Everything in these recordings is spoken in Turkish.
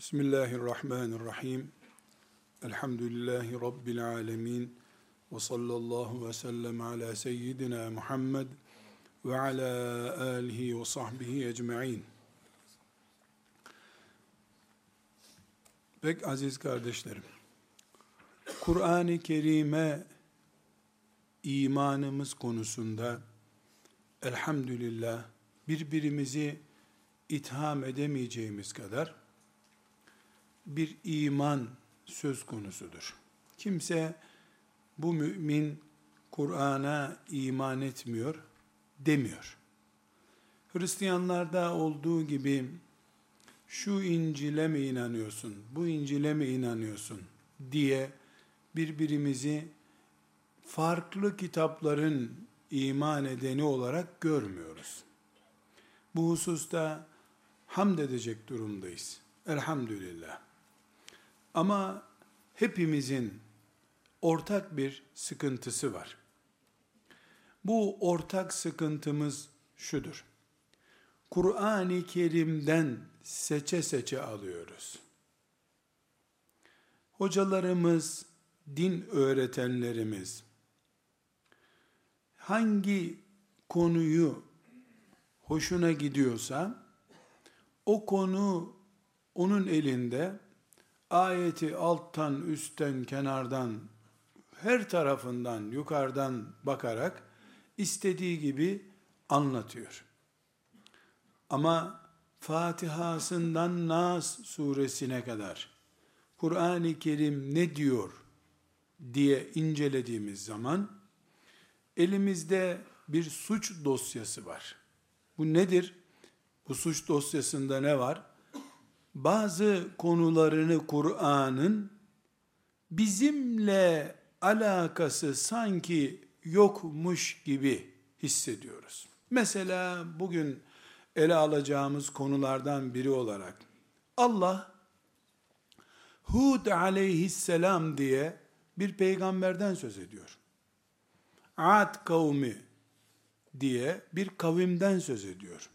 Bismillahirrahmanirrahim. Elhamdülillahi Rabbil alemin. Ve sallallahu ve sellem ala seyyidina Muhammed ve ala alihi ve sahbihi ecma'in. Pek aziz kardeşlerim, Kur'an-ı Kerim'e imanımız konusunda elhamdülillah birbirimizi itham edemeyeceğimiz kadar bir iman söz konusudur. Kimse bu mümin Kur'an'a iman etmiyor demiyor. Hristiyanlarda olduğu gibi şu İncil'e mi inanıyorsun, bu İncil'e mi inanıyorsun diye birbirimizi farklı kitapların iman edeni olarak görmüyoruz. Bu hususta hamd edecek durumdayız. Elhamdülillah. Ama hepimizin ortak bir sıkıntısı var. Bu ortak sıkıntımız şudur. Kur'an-ı Kerim'den seçe seçe alıyoruz. Hocalarımız, din öğretenlerimiz hangi konuyu hoşuna gidiyorsa o konu onun elinde ayeti alttan, üstten, kenardan, her tarafından, yukarıdan bakarak istediği gibi anlatıyor. Ama Fatiha'sından Nas suresine kadar Kur'an-ı Kerim ne diyor diye incelediğimiz zaman elimizde bir suç dosyası var. Bu nedir? Bu suç dosyasında ne var? Bazı konularını Kur'an'ın bizimle alakası sanki yokmuş gibi hissediyoruz. Mesela bugün ele alacağımız konulardan biri olarak Allah Hud aleyhisselam diye bir peygamberden söz ediyor. Ad kavmi diye bir kavimden söz ediyor.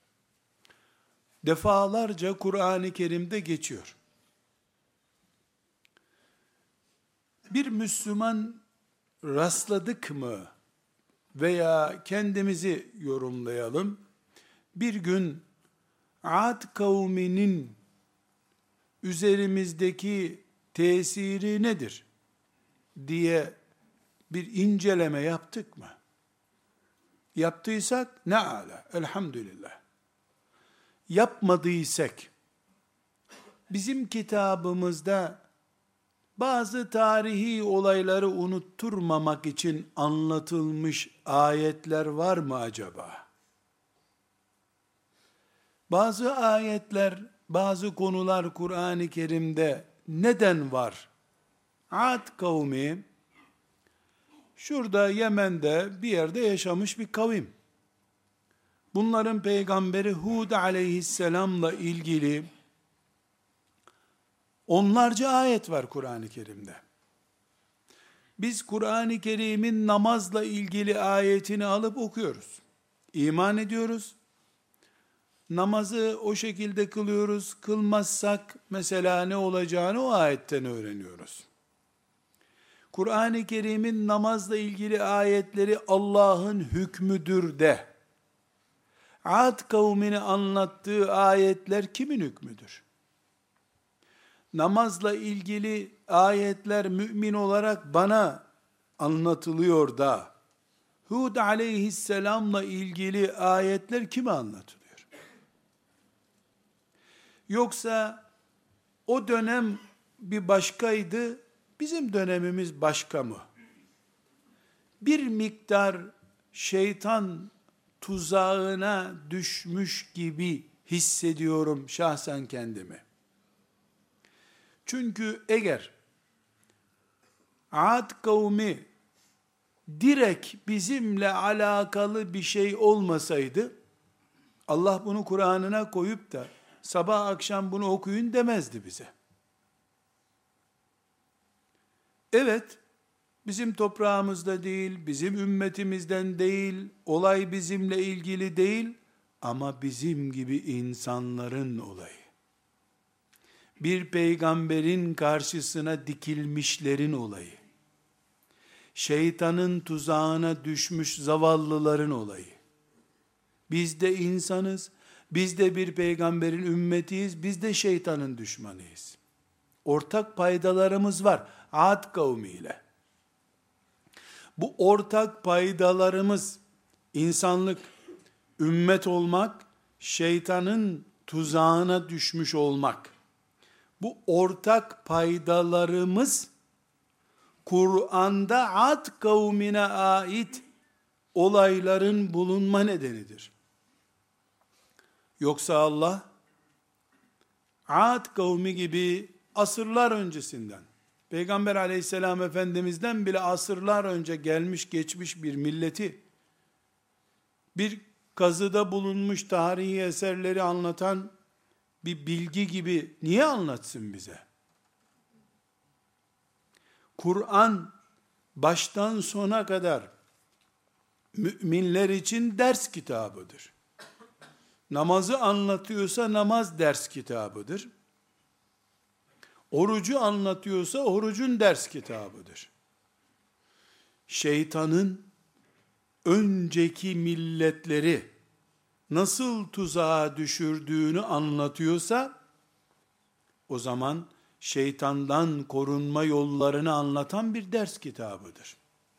Defalarca Kur'an-ı Kerim'de geçiyor. Bir Müslüman rastladık mı veya kendimizi yorumlayalım, bir gün Ad kavminin üzerimizdeki tesiri nedir diye bir inceleme yaptık mı? Yaptıysak ne ala, elhamdülillah. Yapmadıysak, bizim kitabımızda bazı tarihi olayları unutturmamak için anlatılmış ayetler var mı acaba? Bazı ayetler, bazı konular Kur'an-ı Kerim'de neden var? Ad kavmi, şurada Yemen'de bir yerde yaşamış bir kavim. Bunların peygamberi Hud aleyhisselamla ilgili onlarca ayet var Kur'an-ı Kerim'de. Biz Kur'an-ı Kerim'in namazla ilgili ayetini alıp okuyoruz. İman ediyoruz. Namazı o şekilde kılıyoruz. Kılmazsak mesela ne olacağını o ayetten öğreniyoruz. Kur'an-ı Kerim'in namazla ilgili ayetleri Allah'ın hükmüdür de, Ad kavmini anlattığı ayetler kimin hükmüdür? Namazla ilgili ayetler mümin olarak bana anlatılıyor da, Hud aleyhisselamla ilgili ayetler kime anlatılıyor? Yoksa o dönem bir başkaydı, bizim dönemimiz başka mı? Bir miktar şeytan tuzağına düşmüş gibi hissediyorum şahsen kendimi. Çünkü eğer Ad kavmi direkt bizimle alakalı bir şey olmasaydı, Allah bunu Kur'an'ına koyup da sabah akşam bunu okuyun demezdi bize. Evet, bizim toprağımızda değil, bizim ümmetimizden değil, olay bizimle ilgili değil, ama bizim gibi insanların olayı. bir peygamberin karşısına dikilmişlerin olayı, şeytanın tuzağına düşmüş zavallıların olayı. Biz de insanız, biz de bir peygamberin ümmetiyiz, biz de şeytanın düşmanıyız. Ortak paydalarımız var Ad kavmiyle. Bu ortak paydalarımız insanlık, ümmet olmak, şeytanın tuzağına düşmüş olmak. Bu ortak paydalarımız Kur'an'da Ad kavmine ait olayların bulunma nedenidir. Yoksa Allah Ad kavmi gibi asırlar öncesinden, Peygamber aleyhisselam efendimizden bile asırlar önce gelmiş geçmiş bir milleti, bir kazıda bulunmuş tarihi eserleri anlatan bir bilgi gibi niye anlatsın bize? Kur'an baştan sona kadar müminler için ders kitabıdır. Namazı anlatıyorsa namaz ders kitabıdır. Orucu anlatıyorsa orucun ders kitabıdır. Şeytanın önceki milletleri nasıl tuzağa düşürdüğünü anlatıyorsa, o zaman şeytandan korunma yollarını anlatan bir ders kitabıdır.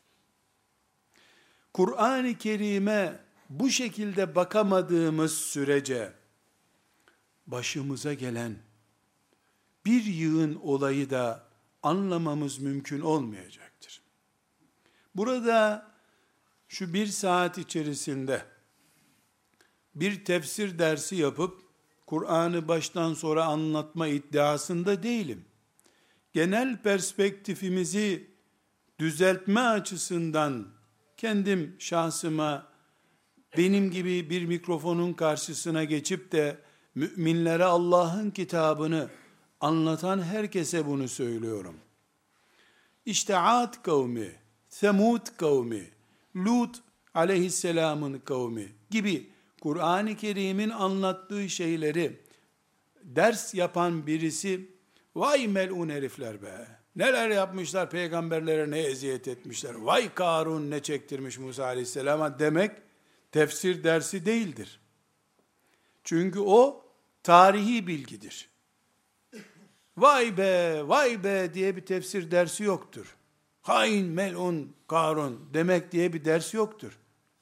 Kur'an-ı Kerim'e bu şekilde bakamadığımız sürece, başımıza gelen bir yığın olayı da anlamamız mümkün olmayacaktır. Burada şu bir saat içerisinde bir tefsir dersi yapıp Kur'an'ı baştan sona anlatma iddiasında değilim. Genel perspektifimizi düzeltme açısından kendim şahsıma, benim gibi bir mikrofonun karşısına geçip de müminlere Allah'ın kitabını anlatan herkese bunu söylüyorum. İşte Ad kavmi, Semud kavmi, Lut aleyhisselamın kavmi gibi Kur'an-ı Kerim'in anlattığı şeyleri ders yapan birisi, vay melun herifler be, neler yapmışlar, peygamberlere ne eziyet etmişler, vay Karun ne çektirmiş Musa aleyhisselama demek tefsir dersi değildir. Çünkü o tarihi bilgidir. Vay be, vay be diye bir tefsir dersi yoktur. Hain, melun, Karun demek diye bir ders yoktur.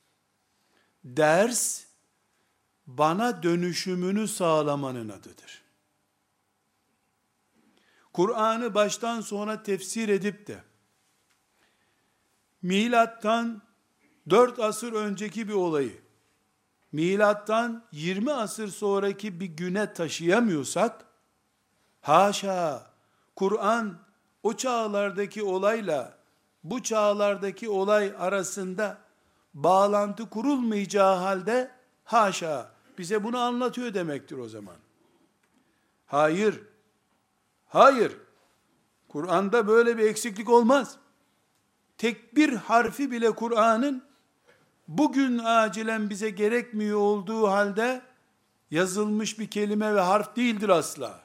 Ders, bana dönüşümünü sağlamanın adıdır. Kur'an'ı baştan sona tefsir edip de, milattan 4 asır önceki bir olayı, milattan 20 asır sonraki bir güne taşıyamıyorsak, haşa, Kur'an o çağlardaki olayla bu çağlardaki olay arasında bağlantı kurulmayacağı halde, haşa, bize bunu anlatıyor demektir o zaman. Hayır, hayır, Kur'an'da böyle bir eksiklik olmaz. Tek bir harfi bile Kur'an'ın bugün acilen bize gerekmiyor olduğu halde yazılmış bir kelime ve harf değildir asla.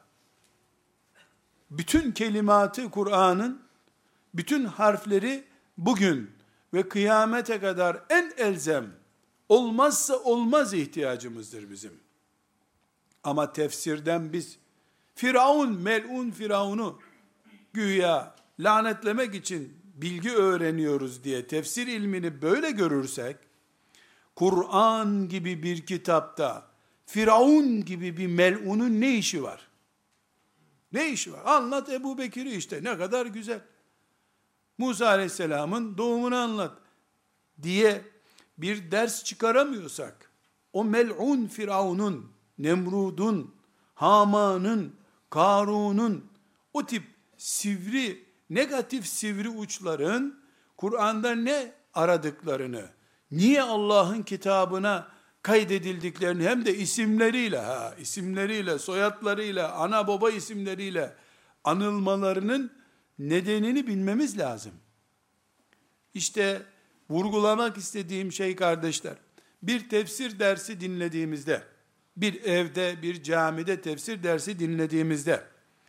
Bütün kelimatı Kur'an'ın, bütün harfleri bugün ve kıyamete kadar en elzem, olmazsa olmaz ihtiyacımızdır bizim. Ama tefsirden biz Firavun, melun Firavun'u güya lanetlemek için bilgi öğreniyoruz diye tefsir ilmini böyle görürsek, Kur'an gibi bir kitapta Firavun gibi bir melunun ne işi var? Ne işi var? Anlat Ebu Bekir'i işte, ne kadar güzel. Musa aleyhisselamın doğumunu anlat diye bir ders çıkaramıyorsak, o mel'un Firavun'un, Nemrud'un, Haman'ın, Karun'un, o tip sivri, negatif sivri uçların Kur'an'da ne aradıklarını, niye Allah'ın kitabına kaydedildiklerini, hem de isimleriyle, soyadlarıyla, ana baba isimleriyle anılmalarının nedenini bilmemiz lazım. İşte vurgulamak istediğim şey kardeşler, bir tefsir dersi dinlediğimizde, bir evde, bir camide tefsir dersi dinlediğimizde,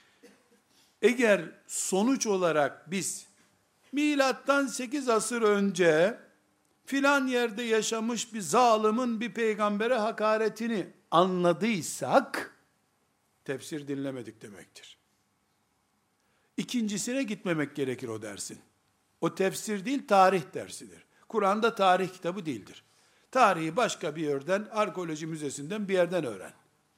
Eğer sonuç olarak biz milattan 8 asır önce filan yerde yaşamış bir zalimin bir peygambere hakaretini anladıysak, tefsir dinlemedik demektir. İkincisine gitmemek gerekir o dersin. O tefsir değil, tarih dersidir. Kur'an'da tarih kitabı değildir. Tarihi başka bir yerden, arkeoloji müzesinden bir yerden öğren.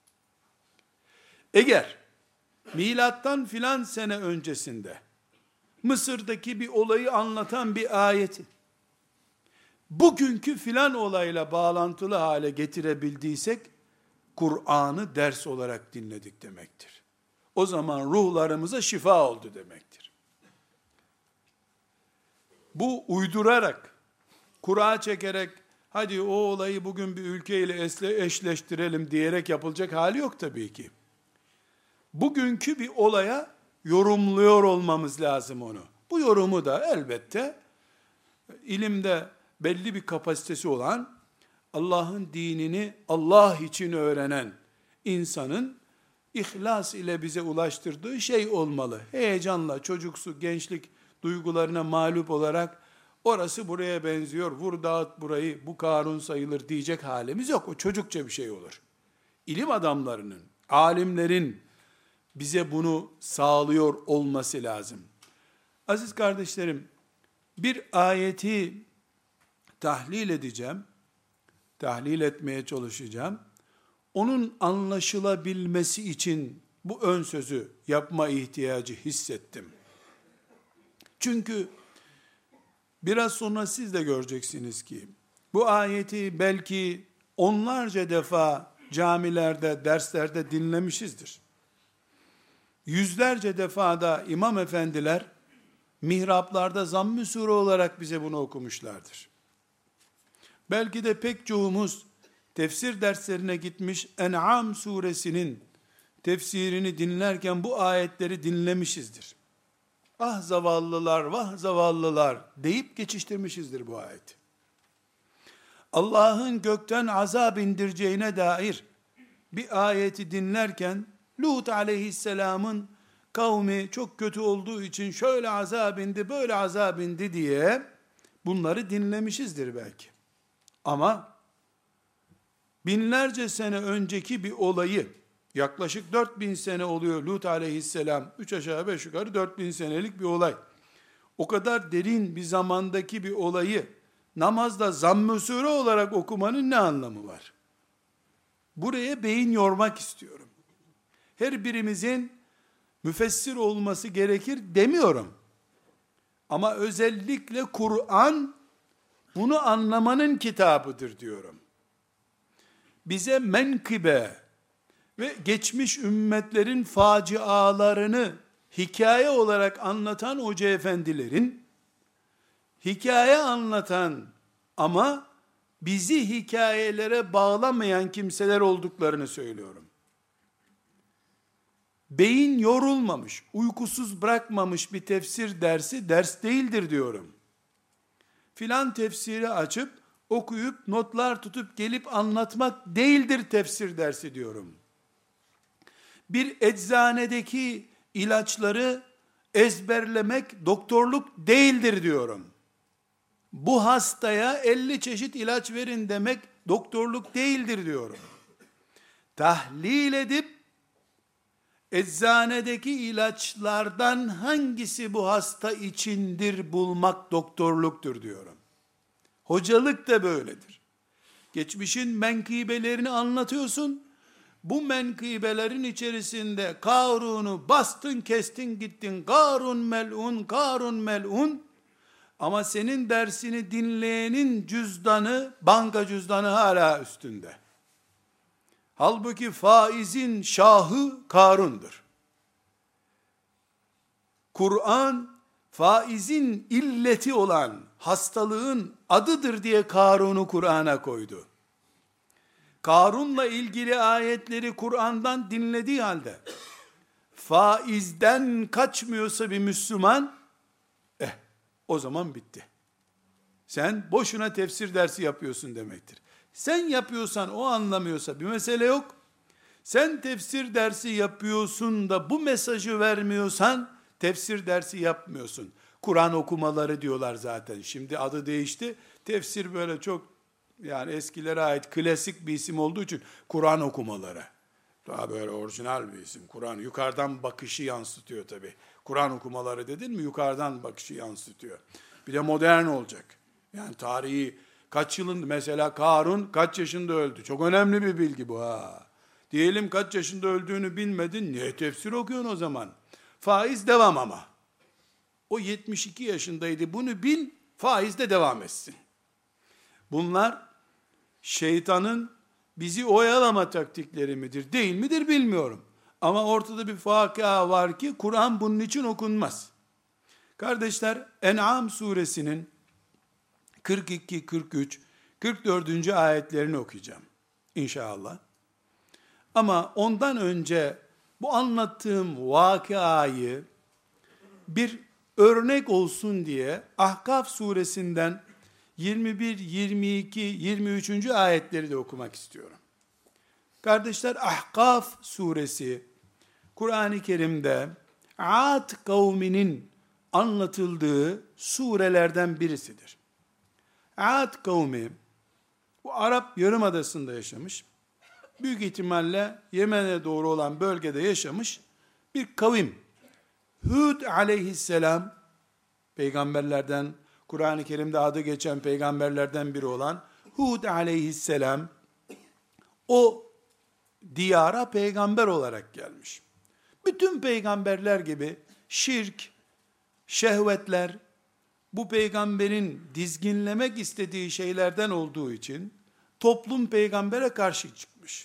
Eğer milattan filan sene öncesinde Mısır'daki bir olayı anlatan bir ayeti bugünkü filan olayla bağlantılı hale getirebildiysek, Kur'an'ı ders olarak dinledik demektir. O zaman ruhlarımıza şifa oldu demektir. Bu uydurarak, kura çekerek, hadi o olayı bugün bir ülkeyle eşleştirelim diyerek yapılacak hali yok tabii ki. Bugünkü bir olaya yorumluyor olmamız lazım onu. Bu yorumu da elbette ilimde belli bir kapasitesi olan, Allah'ın dinini Allah için öğrenen insanın ihlas ile bize ulaştırdığı şey olmalı. Heyecanla, çocuksu, gençlik duygularına mağlup olarak, orası buraya benziyor, vur dağıt burayı, bu Karun sayılır diyecek halimiz yok. O çocukça bir şey olur. İlim adamlarının, alimlerin bize bunu sağlıyor olması lazım. Aziz kardeşlerim, bir ayeti tahlil edeceğim, tahlil etmeye çalışacağım. Onun anlaşılabilmesi için bu ön sözü yapma ihtiyacı hissettim. Çünkü biraz sonra siz de göreceksiniz ki, bu ayeti belki onlarca defa camilerde, derslerde dinlemişizdir. Yüzlerce defada imam efendiler, mihraplarda zamm-ı sure olarak bize bunu okumuşlardır. Belki de pek çoğumuz, tefsir derslerine gitmiş, En'am suresinin tefsirini dinlerken bu ayetleri dinlemişizdir. Ah zavallılar, vah zavallılar deyip geçiştirmişizdir bu ayeti. Allah'ın gökten azap indireceğine dair bir ayeti dinlerken, Lut aleyhisselamın kavmi çok kötü olduğu için şöyle azap indi, böyle azap indi diye bunları dinlemişizdir belki. Ama binlerce sene önceki bir olayı, yaklaşık 4000 sene oluyor Lut aleyhisselam, 3 aşağı 5 yukarı 4000 senelik bir olay. O kadar derin bir zamandaki bir olayı namazda zamm-ı sure olarak okumanın ne anlamı var? Buraya beyin yormak istiyorum. Her birimizin müfessir olması gerekir demiyorum. Ama özellikle Kur'an bunu anlamanın kitabıdır diyorum. Bize menkıbe ve geçmiş ümmetlerin facialarını hikaye olarak anlatan hoca efendilerin, hikaye anlatan ama bizi hikayelere bağlamayan kimseler olduklarını söylüyorum. Beyin yorulmamış, uykusuz bırakmamış bir tefsir dersi ders değildir diyorum. Filan tefsiri açıp, okuyup, notlar tutup gelip anlatmak değildir tefsir dersi diyorum. Bir eczanedeki ilaçları ezberlemek doktorluk değildir diyorum. Bu hastaya 50 çeşit ilaç verin demek doktorluk değildir diyorum. Tahlil edip, eczanedeki ilaçlardan hangisi bu hasta içindir bulmak doktorluktur diyorum. Hocalık da böyledir. Geçmişin menkıbelerini anlatıyorsun. Bu menkıbelerin içerisinde Karun'u bastın, kestin, gittin. Karun mel'un, Karun mel'un. Ama senin dersini dinleyenin cüzdanı, banka cüzdanı hala üstünde. Halbuki faizin şahı Karun'dur. Kur'an, faizin illeti olan hastalığın adıdır diye Karun'u Kur'an'a koydu. Karun'la ilgili ayetleri Kur'an'dan dinlediği halde, faizden kaçmıyorsa bir Müslüman, o zaman bitti. Sen boşuna tefsir dersi yapıyorsun demektir. Sen yapıyorsan, o anlamıyorsa bir mesele yok. Sen tefsir dersi yapıyorsun da bu mesajı vermiyorsan, tefsir dersi yapmıyorsun. Kur'an okumaları diyorlar zaten. Şimdi adı değişti. Tefsir böyle çok, yani eskilere ait klasik bir isim olduğu için Kur'an okumaları. Daha böyle orijinal bir isim. Kur'an yukarıdan bakışı yansıtıyor tabii. Kur'an okumaları dedin mi yukarıdan bakışı yansıtıyor. Bir de modern olacak. Yani tarihi kaç yılında, mesela Karun kaç yaşında öldü? Çok önemli bir bilgi bu ha. Diyelim kaç yaşında öldüğünü bilmedin. Niye tefsir okuyorsun o zaman? Faiz devam ama. O 72 yaşındaydı. Bunu bil, faiz de devam etsin. Bunlar şeytanın bizi oyalama taktikleri midir, değil midir bilmiyorum. Ama ortada bir vakıa var ki Kur'an bunun için okunmaz. Kardeşler, En'am suresinin 42, 43, 44. ayetlerini okuyacağım İnşallah. Ama ondan önce bu anlattığım vakıayı bir örnek olsun diye Ahkaf suresinden 21, 22, 23. ayetleri de okumak istiyorum. Kardeşler, Ahkaf suresi Kur'an-ı Kerim'de Ad kavminin anlatıldığı surelerden birisidir. Ad kavmi bu Arap Yarımadası'nda yaşamış, büyük ihtimalle Yemen'e doğru olan bölgede yaşamış bir kavim. Hud aleyhisselam, peygamberlerden, Kur'an-ı Kerim'de adı geçen peygamberlerden biri olan Hud aleyhisselam, o diyara peygamber olarak gelmiş. Bütün peygamberler gibi şirk, şehvetler, bu peygamberin dizginlemek istediği şeylerden olduğu için toplum peygambere karşı çıkmış.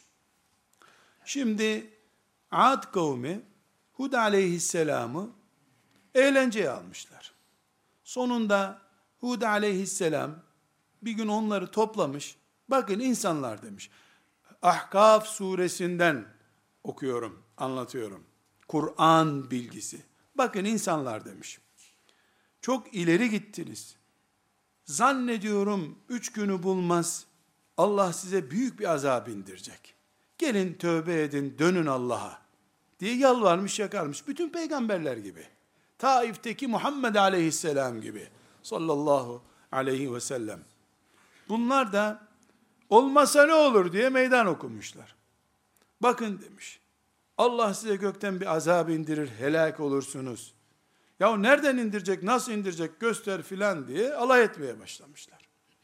Şimdi Ad kavmi Hud aleyhisselamı eğlenceye almışlar. Sonunda Hud aleyhisselam bir gün onları toplamış. Bakın insanlar demiş. Ahkaf suresinden okuyorum, anlatıyorum. Kur'an bilgisi. Bakın insanlar demiş. Çok ileri gittiniz. Zannediyorum 3 günü bulmaz. Allah size büyük bir azap indirecek. Gelin tövbe edin, dönün Allah'a diye yalvarmış, yakarmış. Bütün peygamberler gibi. Taif'teki Muhammed aleyhisselam gibi. Sallallahu aleyhi ve sellem. Bunlar da olmasa ne olur diye meydan okumuşlar. Bakın demiş. Allah size gökten bir azap indirir, helak olursunuz. Ya nereden indirecek, nasıl indirecek göster filan diye alay etmeye başlamışlar.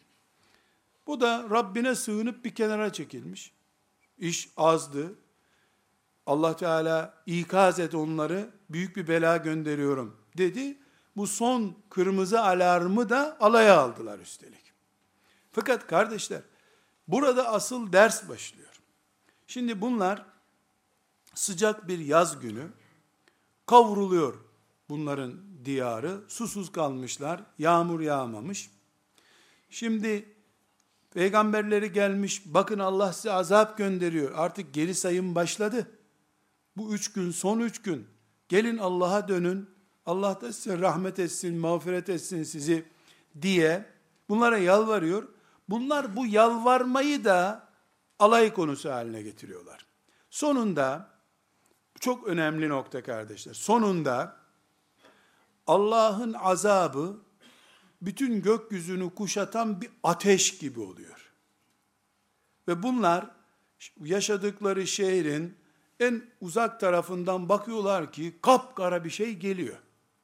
Bu da Rabbine sığınıp bir kenara çekilmiş. İş azdı. Allah Teala ikaz et onları, büyük bir bela gönderiyorum dedi. Bu son kırmızı alarmı da alaya aldılar üstelik. Fakat kardeşler, burada asıl ders başlıyor. Şimdi bunlar sıcak bir yaz günü kavruluyor bunların diyarı. Susuz kalmışlar, yağmur yağmamış. Şimdi peygamberleri gelmiş, bakın Allah size azap gönderiyor. Artık geri sayım başladı. Bu 3 gün, son 3 gün. Gelin Allah'a dönün. Allah da size rahmet etsin, mağfiret etsin sizi diye bunlara yalvarıyor. Bunlar bu yalvarmayı da alay konusu haline getiriyorlar. Sonunda, çok önemli nokta kardeşler, sonunda Allah'ın azabı bütün gökyüzünü kuşatan bir ateş gibi oluyor. Ve bunlar yaşadıkları şehrin en uzak tarafından bakıyorlar ki kapkara bir şey geliyor.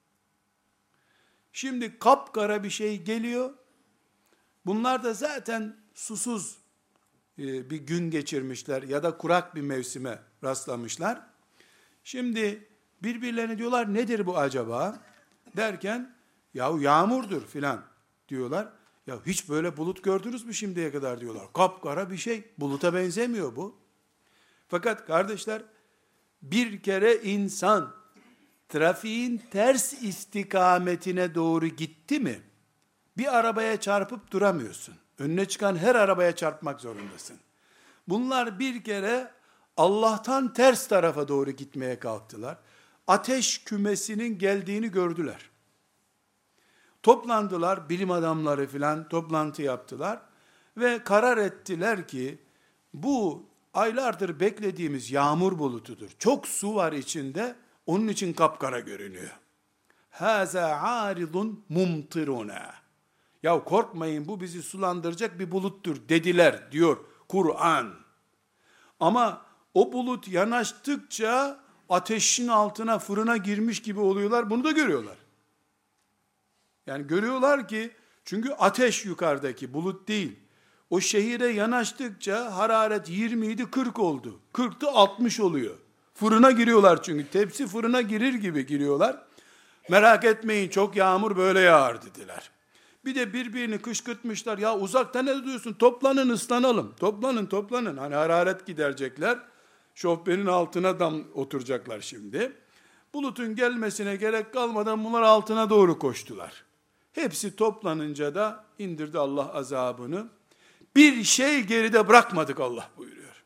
Şimdi kapkara bir şey geliyor. Bunlar da zaten susuz bir gün geçirmişler ya da kurak bir mevsime rastlamışlar. Şimdi birbirlerine diyorlar nedir bu acaba? Derken ya yağmurdur filan diyorlar. Ya hiç böyle bulut gördünüz mü şimdiye kadar diyorlar. Kapkara bir şey. Buluta benzemiyor bu. Fakat kardeşler, bir kere insan trafiğin ters istikametine doğru gitti mi, bir arabaya çarpıp duramıyorsun. Önüne çıkan her arabaya çarpmak zorundasın. Bunlar bir kere Allah'tan ters tarafa doğru gitmeye kalktılar. Ateş kümesinin geldiğini gördüler. Toplandılar, bilim adamları filan toplantı yaptılar ve karar ettiler ki bu aylardır beklediğimiz yağmur bulutudur. Çok su var içinde, onun için kapkara görünüyor. Hâzâ âridun mumtiruna. Ya korkmayın, bu bizi sulandıracak bir buluttur dediler diyor Kur'an. Ama o bulut yanaştıkça ateşin altına, fırına girmiş gibi oluyorlar. Bunu da görüyorlar. Yani görüyorlar ki, çünkü ateş yukarıdaki, bulut değil. O şehire yanaştıkça hararet 20 idi 40 oldu. 40'tı 60 oluyor. Fırına giriyorlar çünkü. Tepsi fırına girir gibi giriyorlar. Merak etmeyin, çok yağmur böyle yağar dediler. Bir de birbirini kışkırtmışlar. Ya uzakta ne diyorsun? Toplanın, ıslanalım. Toplanın. Hani hararet giderecekler. Şofbenin altına oturacaklar şimdi. Bulutun gelmesine gerek kalmadan bunlar altına doğru koştular. Hepsi toplanınca da indirdi Allah azabını. Bir şey geride bırakmadık Allah buyuruyor.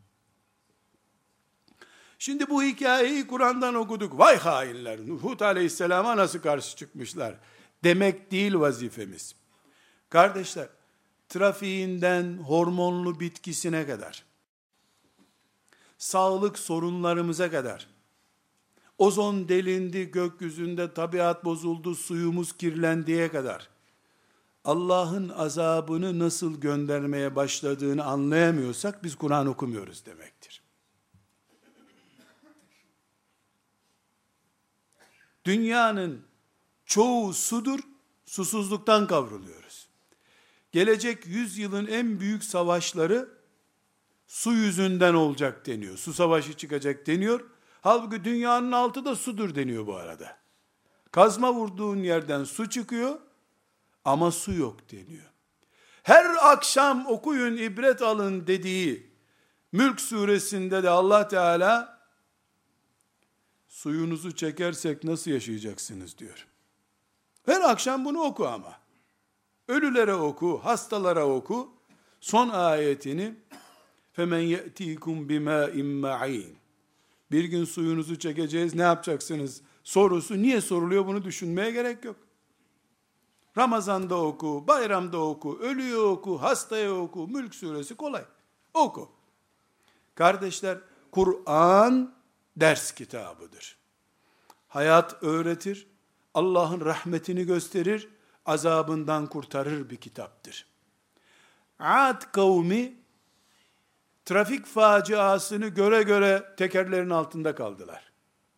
Şimdi bu hikayeyi Kur'an'dan okuduk. Vay hainler, Hud aleyhisselama nasıl karşı çıkmışlar demek değil vazifemiz. Kardeşler, trafiğinden hormonlu bitkisine kadar, sağlık sorunlarımıza kadar, ozon delindi, gökyüzünde tabiat bozuldu, suyumuz kirlendiğe kadar, Allah'ın azabını nasıl göndermeye başladığını anlayamıyorsak, biz Kur'an okumuyoruz demektir. Dünyanın çoğu sudur, susuzluktan kavruluyoruz. Gelecek 100 yılın en büyük savaşları su yüzünden olacak deniyor. Su savaşı çıkacak deniyor. Halbuki dünyanın altı da sudur deniyor bu arada. Kazma vurduğun yerden su çıkıyor ama su yok deniyor. Her akşam okuyun, ibret alın dediği Mülk suresinde de Allah Teala suyunuzu çekersek nasıl yaşayacaksınız diyor. Her akşam bunu oku ama. Ölülere oku, hastalara oku. Son ayetini فَمَنْ يَأْتِيكُمْ بِمَاءٍ مَعِينٍ. Bir gün suyunuzu çekeceğiz, ne yapacaksınız sorusu niye soruluyor, bunu düşünmeye gerek yok. Ramazan'da oku, bayramda oku, ölüye oku, hastaya oku, Mülk suresi kolay. Oku. Kardeşler, Kur'an ders kitabıdır. Hayat öğretir, Allah'ın rahmetini gösterir, azabından kurtarır bir kitaptır. Ad kavmi, trafik faciasını göre göre tekerlerin altında kaldılar.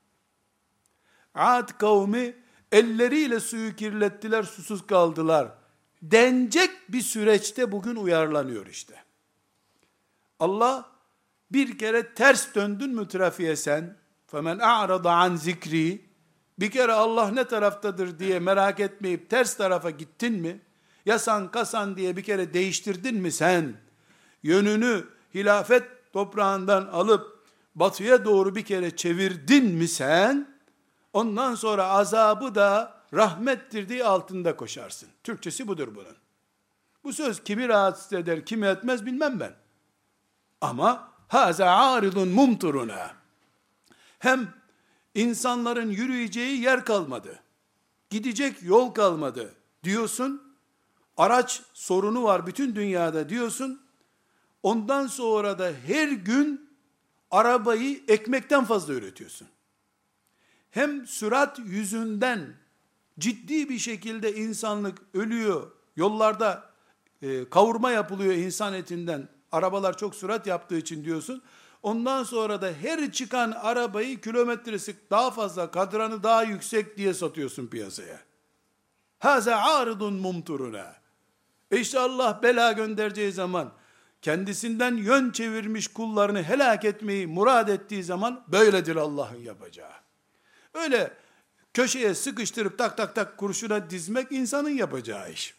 Ad kavmi, elleriyle suyu kirlettiler, susuz kaldılar denecek bir süreçte bugün uyarlanıyor işte. Allah, bir kere ters döndün mü trafiğe sen, فَمَنْ اَعْرَضَ عَنْ zikri, bir kere Allah ne taraftadır diye merak etmeyip ters tarafa gittin mi, yasan kasan diye bir kere değiştirdin mi sen, yönünü hilafet toprağından alıp batıya doğru bir kere çevirdin mi sen, ondan sonra azabı da rahmettir diye altında koşarsın. Türkçesi budur bunun. Bu söz kimi rahatsız eder, kimi etmez bilmem ben. Ama haza aridun mumturuna. Hem insanların yürüyeceği yer kalmadı. Gidecek yol kalmadı diyorsun. Araç sorunu var bütün dünyada diyorsun. Ondan sonra da her gün arabayı ekmekten fazla üretiyorsun. Hem sürat yüzünden ciddi bir şekilde insanlık ölüyor. Yollarda kavurma yapılıyor insan etinden. Arabalar çok sürat yaptığı için diyorsun. Ondan sonra da her çıkan arabayı kilometresi daha fazla, kadranı daha yüksek diye satıyorsun piyasaya. Haza aridun mumturuna. İşte Allah bela göndereceği zaman, kendisinden yön çevirmiş kullarını helak etmeyi murad ettiği zaman, böyledir Allah'ın yapacağı. Öyle köşeye sıkıştırıp tak tak tak kurşuna dizmek insanın yapacağı iş.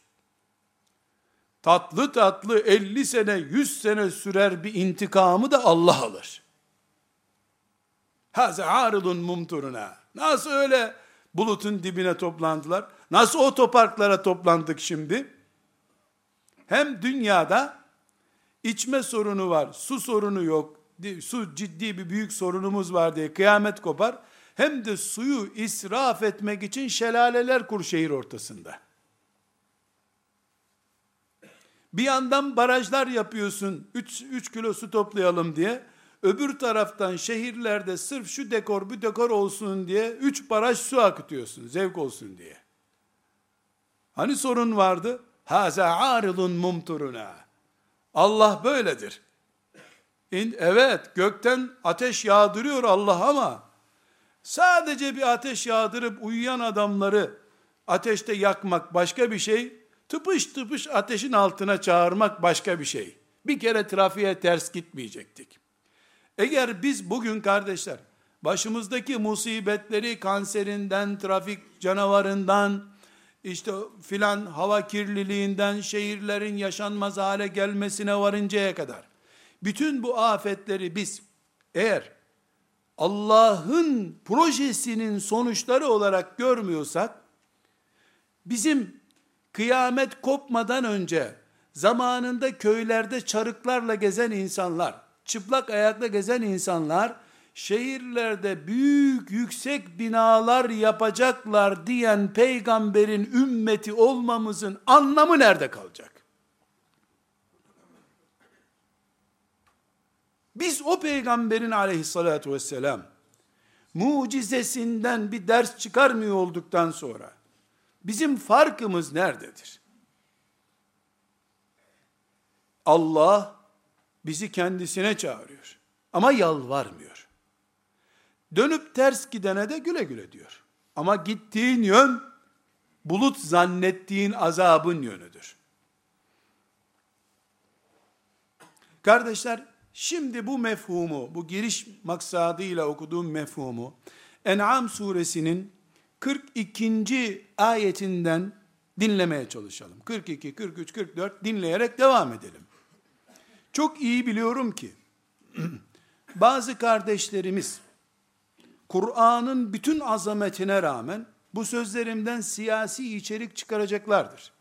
Tatlı tatlı 50 sene 100 sene sürer bir intikamı da Allah alır. Haza aridun mumturuna. Nasıl öyle bulutun dibine toplandılar? Nasıl otoparklara toplandık şimdi? Hem dünyada içme sorunu var, su sorunu yok, su ciddi bir büyük sorunumuz var diye kıyamet kopar. Hem de suyu israf etmek için şelaleler kur şehir ortasında. Bir yandan barajlar yapıyorsun, 3 kilo su toplayalım diye. Öbür taraftan şehirlerde sırf şu dekor bu dekor olsun diye 3 baraj su akıtıyorsun, zevk olsun diye. Hani sorun vardı? Haza aridun mumturuna. Allah böyledir. Evet, gökten ateş yağdırıyor Allah, ama sadece bir ateş yağdırıp uyuyan adamları ateşte yakmak başka bir şey, tıpış tıpış ateşin altına çağırmak başka bir şey. Bir kere trafiğe ters gitmeyecektik. Eğer biz bugün kardeşler, başımızdaki musibetleri, kanserinden, trafik canavarından, işte filan hava kirliliğinden, şehirlerin yaşanmaz hale gelmesine varıncaya kadar, bütün bu afetleri biz eğer Allah'ın projesinin sonuçları olarak görmüyorsak, bizim kıyamet kopmadan önce zamanında köylerde çarıklarla gezen insanlar, çıplak ayakla gezen insanlar, şehirlerde büyük yüksek binalar yapacaklar diyen peygamberin ümmeti olmamızın anlamı nerede kalacak? Biz o peygamberin aleyhissalatu vesselam mucizesinden bir ders çıkarmıyor olduktan sonra bizim farkımız nerededir? Allah bizi kendisine çağırıyor ama yalvarmıyor. Dönüp ters gidene de güle güle diyor. Ama gittiğin yön bulut zannettiğin azabın yönüdür. Kardeşler, şimdi bu mefhumu, bu giriş maksadıyla okuduğum mefhumu, En'am suresinin 42. ayetinden dinlemeye çalışalım. 42, 43, 44 dinleyerek devam edelim. Çok iyi biliyorum ki, bazı kardeşlerimiz, Kur'an'ın bütün azametine rağmen, bu sözlerimden siyasi içerik çıkaracaklardır.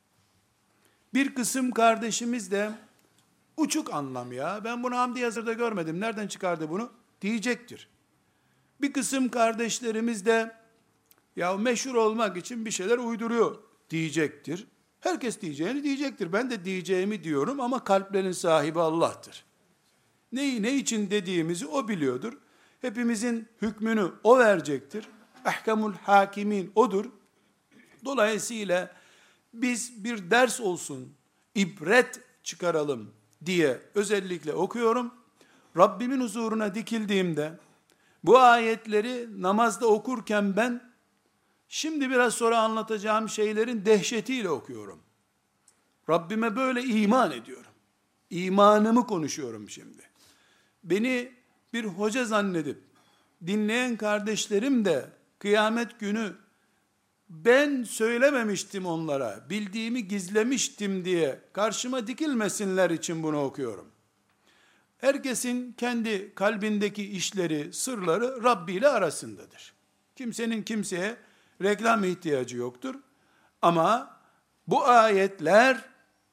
Bir kısım kardeşimiz de, uçuk anlam ya, ben bunu Hamdi Yazır'da görmedim, nereden çıkardı bunu diyecektir. Bir kısım kardeşlerimiz de, ya meşhur olmak için bir şeyler uyduruyor diyecektir. Herkes diyeceğini diyecektir. Ben de diyeceğimi diyorum ama kalplerin sahibi Allah'tır. Neyi ne için dediğimizi o biliyordur. Hepimizin hükmünü o verecektir. Ahkamul hakimin odur. Dolayısıyla biz bir ders olsun, ibret çıkaralım diye özellikle okuyorum. Rabbimin huzuruna dikildiğimde bu ayetleri namazda okurken ben şimdi biraz sonra anlatacağım şeylerin dehşetiyle okuyorum. Rabbime böyle iman ediyorum. İmanımı konuşuyorum şimdi. Beni bir hoca zannedip dinleyen kardeşlerim de kıyamet günü ben söylememiştim onlara, bildiğimi gizlemiştim diye karşıma dikilmesinler için bunu okuyorum. Herkesin kendi kalbindeki işleri, sırları Rabbi ile arasındadır. Kimsenin kimseye reklam ihtiyacı yoktur. Ama bu ayetler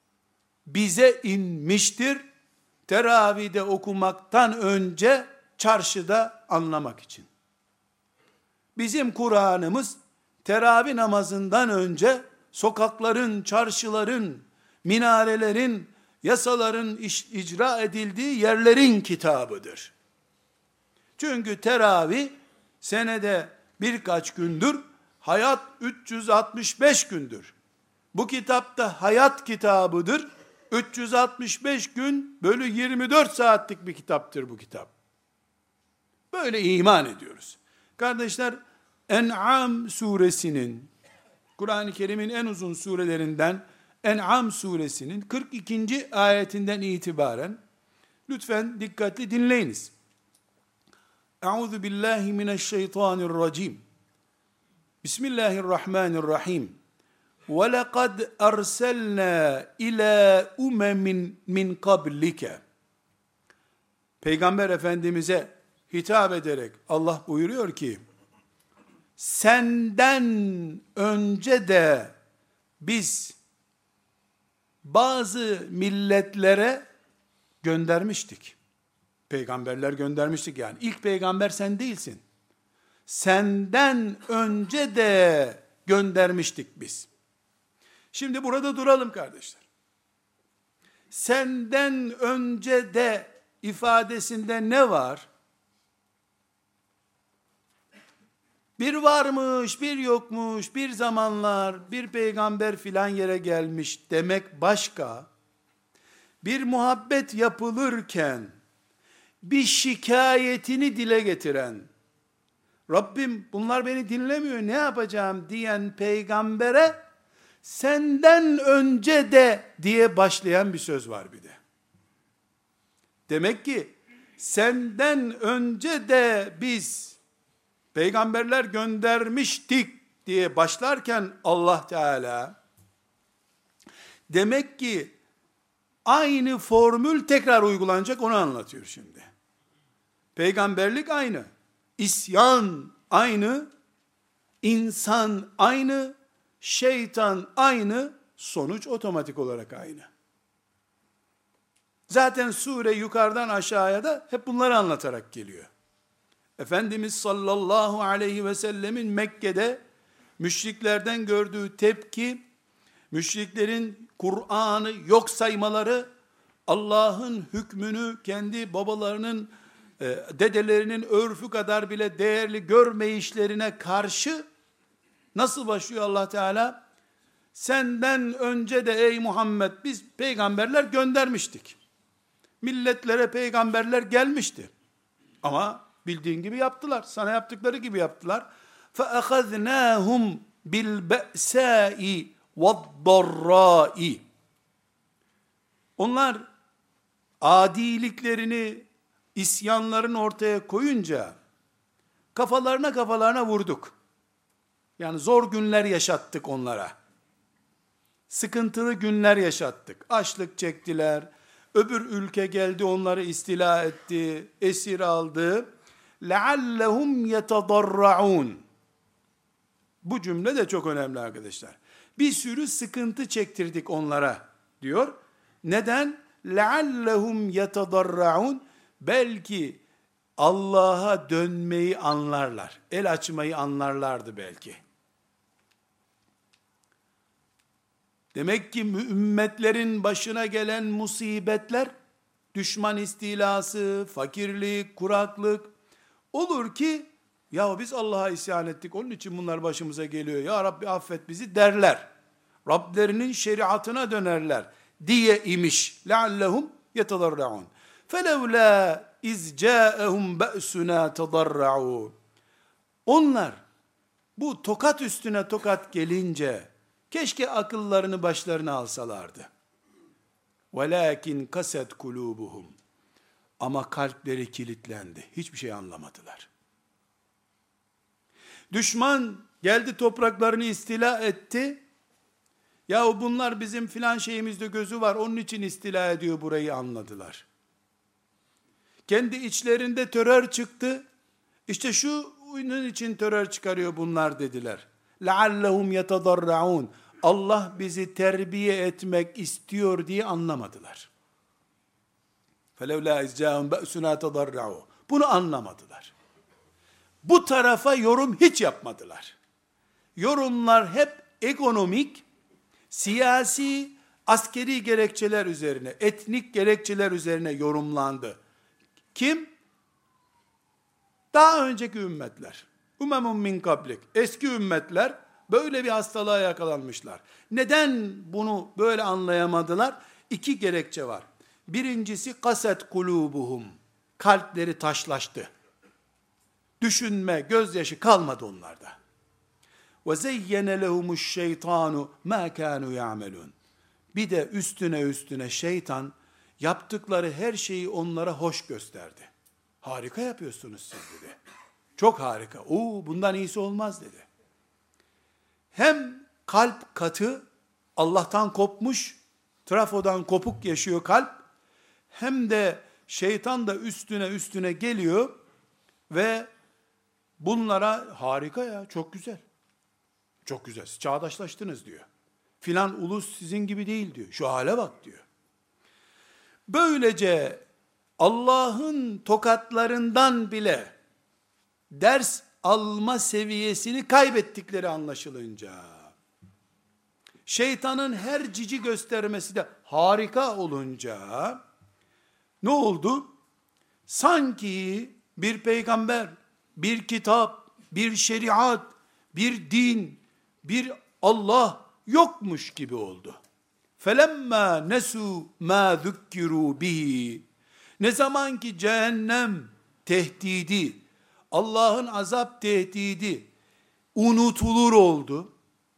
bize inmiştir. Teravihde okumaktan önce çarşıda anlamak için. Bizim Kur'an'ımız teravih namazından önce sokakların, çarşıların, minarelerin, yasaların icra edildiği yerlerin kitabıdır. Çünkü teravih senede birkaç gündür, hayat 365 gündür. Bu kitap da hayat kitabıdır. 365 gün bölü 24 saatlik bir kitaptır bu kitap. Böyle iman ediyoruz. Kardeşler, En'am suresinin, Kur'an-ı Kerim'in en uzun surelerinden En'am suresinin 42. ayetinden itibaren lütfen dikkatli dinleyiniz. Euzu billahi mineşşeytanirracim. Bismillahirrahmanirrahim. Ve lekad erselna ila umemin min qablike. Peygamber Efendimiz'e hitap ederek Allah buyuruyor ki, senden önce de biz bazı milletlere göndermiştik. Peygamberler göndermiştik yani. İlk peygamber sen değilsin. Senden önce de göndermiştik biz. Şimdi burada duralım kardeşler. senden önce de ifadesinde ne var? Bir varmış, bir yokmuş, bir zamanlar bir peygamber filan yere gelmiş demek başka. Bir muhabbet yapılırken bir şikayetini dile getiren, Rabbim bunlar beni dinlemiyor, ne yapacağım diyen peygambere senden önce de diye başlayan bir söz var bir de. Demek ki senden önce de biz peygamberler göndermiştik diye başlarken Allah Teala, demek ki aynı formül tekrar uygulanacak, onu anlatıyor şimdi. Peygamberlik aynı, isyan aynı, insan aynı, şeytan aynı, sonuç otomatik olarak aynı. Zaten sure yukarıdan aşağıya da hep bunları anlatarak geliyor. Efendimiz sallallahu aleyhi ve sellemin Mekke'de müşriklerden gördüğü tepki, müşriklerin Kur'an'ı yok saymaları, Allah'ın hükmünü kendi babalarının, dedelerinin örfü kadar bile değerli görmeyişlerine karşı nasıl başlıyor Allah Teala? Senden önce de ey Muhammed biz peygamberler göndermiştik. Milletlere peygamberler gelmişti. Ama bildiğin gibi yaptılar. Sana yaptıkları gibi yaptılar. فَأَخَذْنَاهُمْ بِالْبَأْسَاءِ وَالضَّرَّاءِ. Onlar adiliklerini, isyanlarını ortaya koyunca kafalarına vurduk. Yani zor günler yaşattık onlara. Sıkıntılı günler yaşattık. Açlık çektiler. Öbür ülke geldi onları istila etti, esir aldı. لَعَلَّهُمْ يَتَضَرَّعُونَ. Bu cümle de çok önemli arkadaşlar. Bir sürü sıkıntı çektirdik onlara diyor. Neden? لَعَلَّهُمْ يَتَضَرَّعُونَ. Belki Allah'a dönmeyi anlarlar. El açmayı anlarlardı belki. Demek ki ümmetlerin başına gelen musibetler, düşman istilası, fakirlik, kuraklık, olur ki, ya biz Allah'a isyan ettik, onun için bunlar başımıza geliyor, ya Rabbi affet bizi derler. Rablerinin şeriatına dönerler diye imiş. لَعَلَّهُمْ يَتَضَرَّعُونَ فَلَوْلَا اِذْ جَاءَهُمْ بَأْسُنَا تَضَرَّعُونَ. Onlar bu tokat üstüne tokat gelince keşke akıllarını başlarına alsalardı. وَلَاكِنْ قَسَتْ قُلُوبُهُمْ. Ama kalpleri kilitlendi. Hiçbir şey anlamadılar. Düşman geldi topraklarını istila etti. Yahu bunlar bizim filan şeyimizde gözü var, onun için istila ediyor burayı anladılar. Kendi içlerinde terör çıktı. İşte şunun için terör çıkarıyor bunlar dediler. لَعَلَّهُمْ يَتَضَرَّعُونَ. Allah bizi terbiye etmek istiyor diye anlamadılar. فَلَوْلَا اِزْجَاهُمْ بَأْسُنَا تَضَرَّعُوا. Bunu anlamadılar. Bu tarafa yorum hiç yapmadılar. Yorumlar hep ekonomik, siyasi, askeri gerekçeler üzerine, etnik gerekçeler üzerine yorumlandı. Kim? Daha önceki ümmetler. Umemun min kablik. Eski ümmetler böyle bir hastalığa yakalanmışlar. Neden bunu böyle anlayamadılar? İki gerekçe var. Birincisi kaset kulubuhum. Kalpleri taşlaştı. Düşünme, gözyaşı kalmadı onlarda. Ve zeyyene lehumuş şeytanu ma kanu ya'melun. Bir de üstüne şeytan yaptıkları her şeyi onlara hoş gösterdi. Harika yapıyorsunuz siz dedi. Çok harika. Bundan iyisi olmaz dedi. Hem kalp katı, Allah'tan kopmuş, trafodan kopuk yaşıyor kalp, hem de şeytan da üstüne geliyor ve bunlara harika ya, çok güzel. Çok güzel, siz çağdaşlaştınız diyor. Filan ulus sizin gibi değil diyor. Şu hale bak diyor. Böylece Allah'ın tokatlarından bile ders alma seviyesini kaybettikleri anlaşılınca, şeytanın her cici göstermesi de harika olunca ne oldu? Sanki bir peygamber, bir kitap, bir şeriat, bir din, bir Allah yokmuş gibi oldu. فَلَمَّا نَسُوا مَا ذُكِّرُوا بِهِ Ne zaman ki cehennem tehdidi, Allah'ın azap tehdidi unutulur oldu.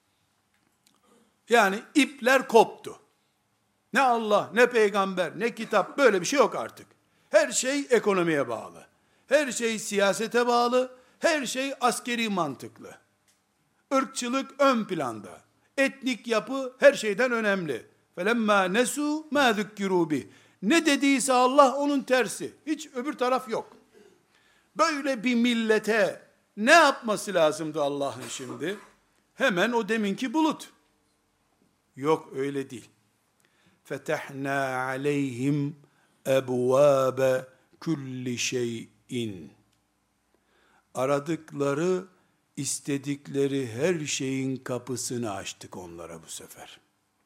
Yani ipler koptu. Ne Allah, ne peygamber, ne kitap, böyle bir şey yok artık. Her şey ekonomiye bağlı. Her şey siyasete bağlı. Her şey askeri mantıklı. Irkçılık ön planda. Etnik yapı her şeyden önemli. فَلَمَّا نَسُوا مَا ذُكِّرُوا بِهِ Ne dediyse Allah onun tersi. Hiç öbür taraf yok. Böyle bir millete ne yapması lazımdı Allah'ın şimdi? Hemen o deminki bulut. Yok, öyle değil. فَتَحْنَا عَلَيْهِمْ اَبْوَابَ كُلِّ شَيْءٍ Aradıkları, istedikleri her şeyin kapısını açtık onlara bu sefer.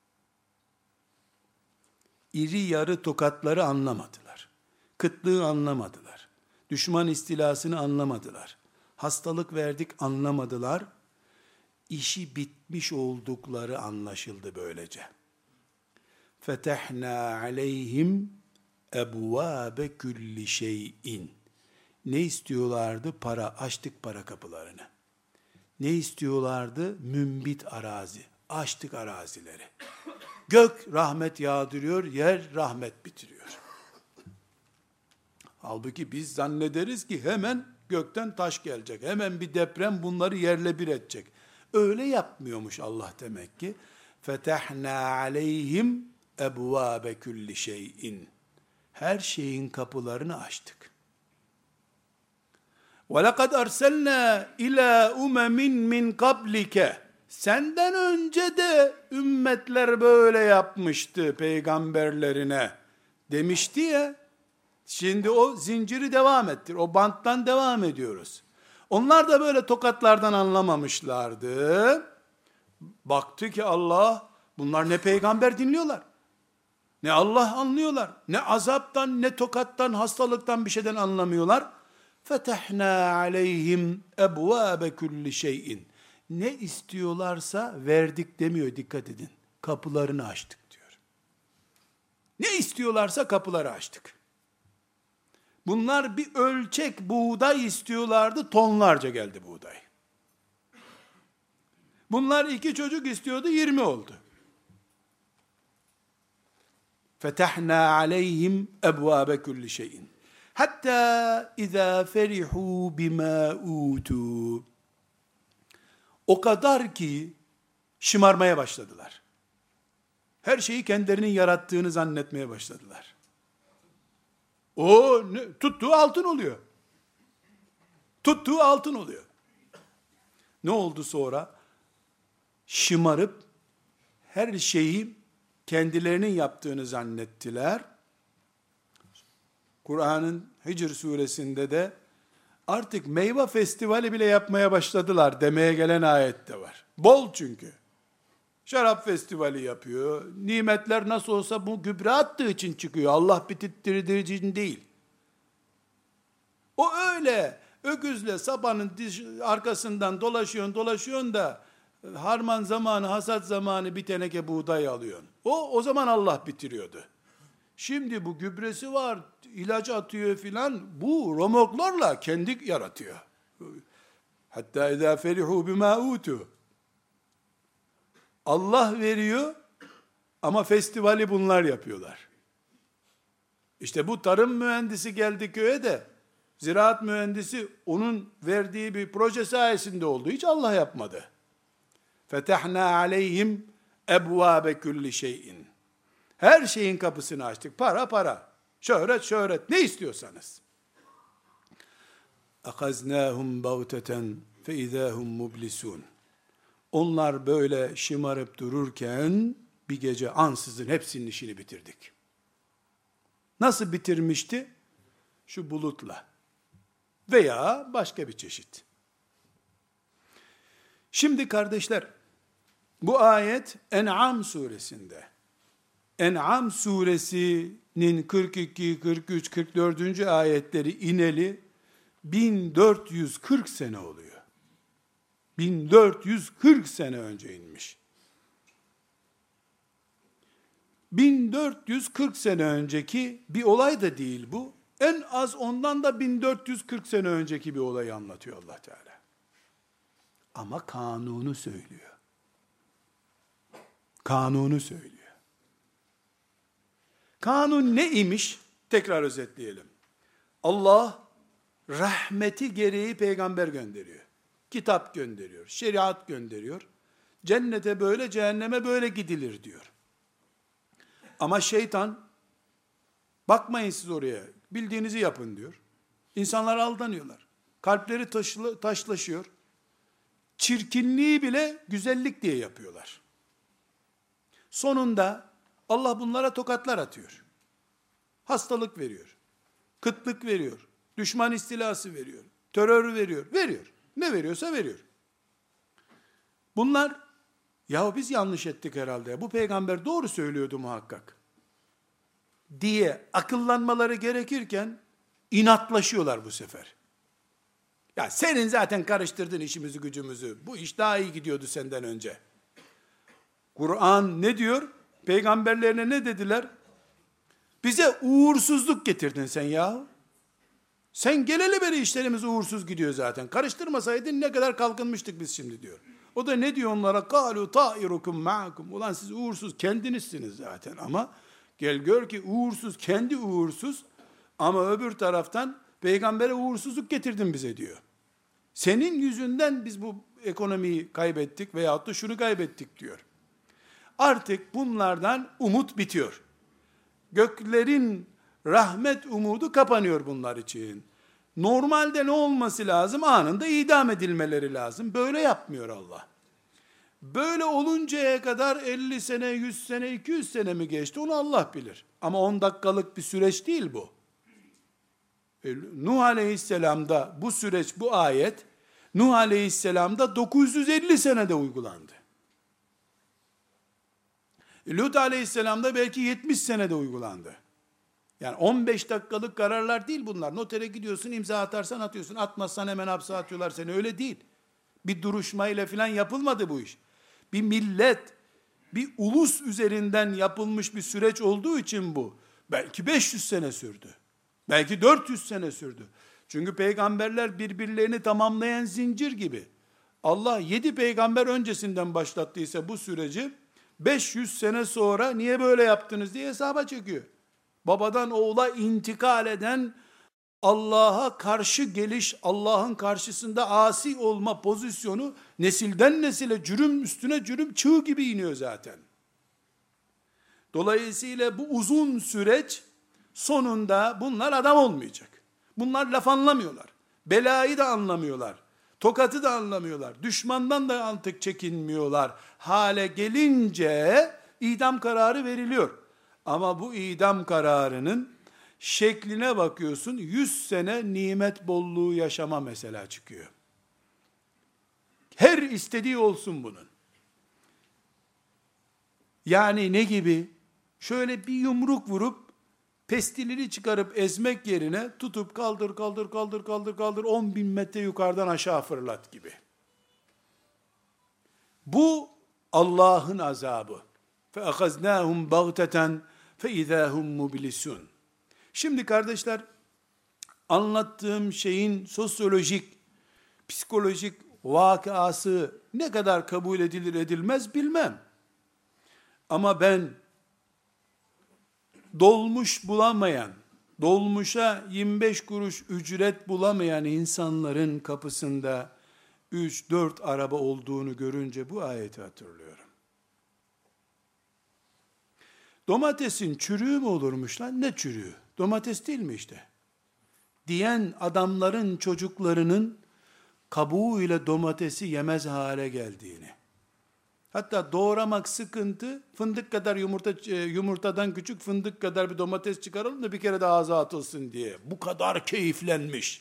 İri yarı tokatları anlamadılar. Kıtlığı anlamadılar. Düşman istilasını anlamadılar. Hastalık verdik anlamadılar. İşi bitmiş oldukları anlaşıldı böylece. فَتَحْنَا عَلَيْهِمْ اَبْوَابَ كُلِّ شَيْءٍ Ne istiyorlardı? Para. Açtık para kapılarını. Ne istiyorlardı? Mümbit arazi. Açtık arazileri. Gök rahmet yağdırıyor, yer rahmet bitiriyor. Halbuki biz zannederiz ki hemen gökten taş gelecek. Hemen bir deprem bunları yerle bir edecek. Öyle yapmıyormuş Allah demek ki. فَتَحْنَا عَلَيْهِمْ اَبْوَابَ كُلِّ شَيْءٍ Her şeyin kapılarını açtık. وَلَقَدْ أَرْسَلْنَا إِلَى أُمَمٍ مِّنْ قَبْلِكَ Senden önce de ümmetler böyle yapmıştı peygamberlerine demişti ya. Şimdi o zinciri devam ettir. O banttan devam ediyoruz. Onlar da böyle tokatlardan anlamamışlardı. Baktı ki Allah, bunlar ne peygamber dinliyorlar, ne Allah anlıyorlar, ne azaptan, ne tokattan, hastalıktan bir şeyden anlamıyorlar. فَتَحْنَا عَلَيْهِمْ اَبْوَابَ كُلِّ شَيْءٍ Ne istiyorlarsa verdik demiyor, dikkat edin. Kapılarını açtık diyor. Ne istiyorlarsa kapıları açtık. Bunlar bir ölçek buğday istiyorlardı, tonlarca geldi buğday. Bunlar 2 çocuk istiyordu, 20 oldu. فَتَحْنَا عَلَيْهِمْ اَبْوَابَ كُلِّ شَيْءٍ Hatta اِذَا فَرِحُوا بِمَا اُوتُوا O kadar ki şımarmaya başladılar. Her şeyi kendilerinin yarattığını zannetmeye başladılar. Tuttuğu altın oluyor. Tuttuğu altın oluyor. Ne oldu sonra? Şımarıp her şeyi kendilerinin yaptığını zannettiler. Kur'an'ın Hicr suresinde de artık meyve festivali bile yapmaya başladılar demeye gelen ayet de var. Bol çünkü. Şarap festivali yapıyor. Nimetler nasıl olsa bu gübre attığı için çıkıyor. Allah bitirdiği için değil. O öyle öküzle sapanın arkasından dolaşıyorsun da harman zamanı, hasat zamanı bir teneke buğday alıyorsun. O zaman Allah bitiriyordu. Şimdi bu gübresi var, ilaç atıyor filan, bu romoklarla kendi yaratıyor. Hatta اِذَا فَرِحُوا بِمَا اُوتُوا Allah veriyor ama festivali bunlar yapıyorlar. İşte bu tarım mühendisi geldi köye de, ziraat mühendisi onun verdiği bir proje sayesinde oldu. Hiç Allah yapmadı. فَتَحْنَا عَلَيْهِمْ اَبْوَابَ كُلِّ شَيْءٍ Her şeyin kapısını açtık. Para, şöhret, ne istiyorsanız. اَخَزْنَاهُمْ بَغْتَةً فَاِذَا هُمْ مُبْلِسُونَ Onlar böyle şımarıp dururken bir gece ansızın hepsinin işini bitirdik. Nasıl bitirmişti? Şu bulutla. Veya başka bir çeşit. Şimdi kardeşler, Bu ayet En'am suresinde. En'am suresinin 42, 43, 44. ayetleri ineli 1440 sene oluyor. 1440 sene önce inmiş. 1440 sene önceki bir olay da değil bu. En az ondan da 1440 sene önceki bir olayı anlatıyor Allah Teala. Ama kanunu söylüyor. Kanunu söylüyor. Kanun ne imiş? Tekrar özetleyelim. Allah rahmeti gereği peygamber gönderiyor. Kitap gönderiyor. Şeriat gönderiyor. Cennete böyle, cehenneme böyle gidilir diyor. Ama şeytan, bakmayın siz oraya, bildiğinizi yapın diyor. İnsanlar aldanıyorlar. Kalpleri taşlaşıyor. Çirkinliği bile güzellik diye yapıyorlar. Sonunda Allah bunlara tokatlar atıyor. Hastalık veriyor. Kıtlık veriyor. Düşman istilası veriyor. Terör veriyor. Veriyor. Ne veriyorsa veriyor. Bunlar, ya biz yanlış ettik herhalde. Bu peygamber doğru söylüyordu muhakkak diye akıllanmaları gerekirken inatlaşıyorlar bu sefer. Ya senin zaten karıştırdın işimizi gücümüzü. Bu iş daha iyi gidiyordu senden önce. Kur'an ne diyor? Peygamberlerine ne dediler? Bize uğursuzluk getirdin sen ya. Sen geleli beri işlerimiz uğursuz gidiyor zaten. Karıştırmasaydın ne kadar kalkınmıştık biz şimdi diyor. O da ne diyor onlara? قَالُوا طَائِرُكُمْ مَعَكُمْ. Ulan siz uğursuz kendinizsiniz zaten ama gel gör ki uğursuz, kendi uğursuz ama öbür taraftan peygambere uğursuzluk getirdin bize diyor. Senin yüzünden biz bu ekonomiyi kaybettik veyahut da şunu kaybettik diyor. Artık bunlardan umut bitiyor. Göklerin rahmet umudu kapanıyor bunlar için. Normalde ne olması lazım? Anında idam edilmeleri lazım. Böyle yapmıyor Allah. Böyle oluncaya kadar 50 sene, 100 sene, 200 sene mi geçti? Onu Allah bilir. Ama 10 dakikalık bir süreç değil bu. Nuh Aleyhisselam'da bu süreç, bu ayet, Nuh Aleyhisselam'da 950 senede uygulandı. Lut Aleyhisselam'da belki 70 senede uygulandı. Yani 15 dakikalık kararlar değil bunlar. Notere gidiyorsun, imza atarsan atıyorsun. Atmazsan hemen hapse atıyorlar seni. Öyle değil. Bir duruşmayla falan yapılmadı bu iş. Bir millet, bir ulus üzerinden yapılmış bir süreç olduğu için bu. Belki 500 sene sürdü. Belki 400 sene sürdü. Çünkü peygamberler birbirlerini tamamlayan zincir gibi. Allah 7 peygamber öncesinden başlattıysa bu süreci 500 sene sonra niye böyle yaptınız diye hesaba çekiyor. Babadan oğula intikal eden Allah'a karşı geliş, Allah'ın karşısında asi olma pozisyonu nesilden nesile cürüm üstüne cürüm çığ gibi iniyor zaten. Dolayısıyla bu uzun süreç sonunda bunlar adam olmayacak. Bunlar laf anlamıyorlar. Belayı da anlamıyorlar. Tokatı da anlamıyorlar. Düşmandan da artık çekinmiyorlar. Hale gelince idam kararı veriliyor. Ama bu idam kararının şekline bakıyorsun, 100 sene nimet bolluğu yaşama mesela çıkıyor. Her istediği olsun bunun. Yani ne gibi? Şöyle bir yumruk vurup, pestilini çıkarıp ezmek yerine, tutup kaldır 10 bin metre yukarıdan aşağı fırlat gibi. Bu Allah'ın azabı. فَاَخَزْنَاهُمْ بَغْتَةً فَاِذَا هُمْ مُبْلِسُونَ. Şimdi kardeşler, anlattığım şeyin sosyolojik, psikolojik vakası ne kadar kabul edilir edilmez bilmem. Ama ben dolmuş bulamayan, dolmuşa 25 kuruş ücret bulamayan insanların kapısında 3-4 araba olduğunu görünce bu ayeti hatırlıyorum. Domatesin çürüğü mü olurmuş lan? Ne çürüğü? Domates değil mi işte? Diyen adamların çocuklarının kabuğuyla domatesi yemez hale geldiğini. Hatta doğramak sıkıntı, fındık kadar yumurtadan küçük fındık kadar bir domates çıkaralım da bir kere de ağza atılsın diye. Bu kadar keyiflenmiş.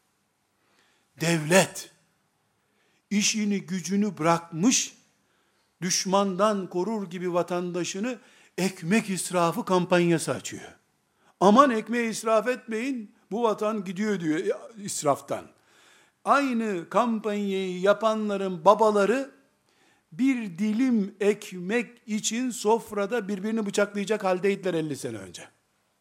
Devlet işini gücünü bırakmış, düşmandan korur gibi vatandaşını ekmek israfı kampanyası açıyor. Aman ekmeği israf etmeyin, bu vatan gidiyor diyor israftan. Aynı kampanyayı yapanların babaları bir dilim ekmek için sofrada birbirini bıçaklayacak haldeydiler 50 sene önce.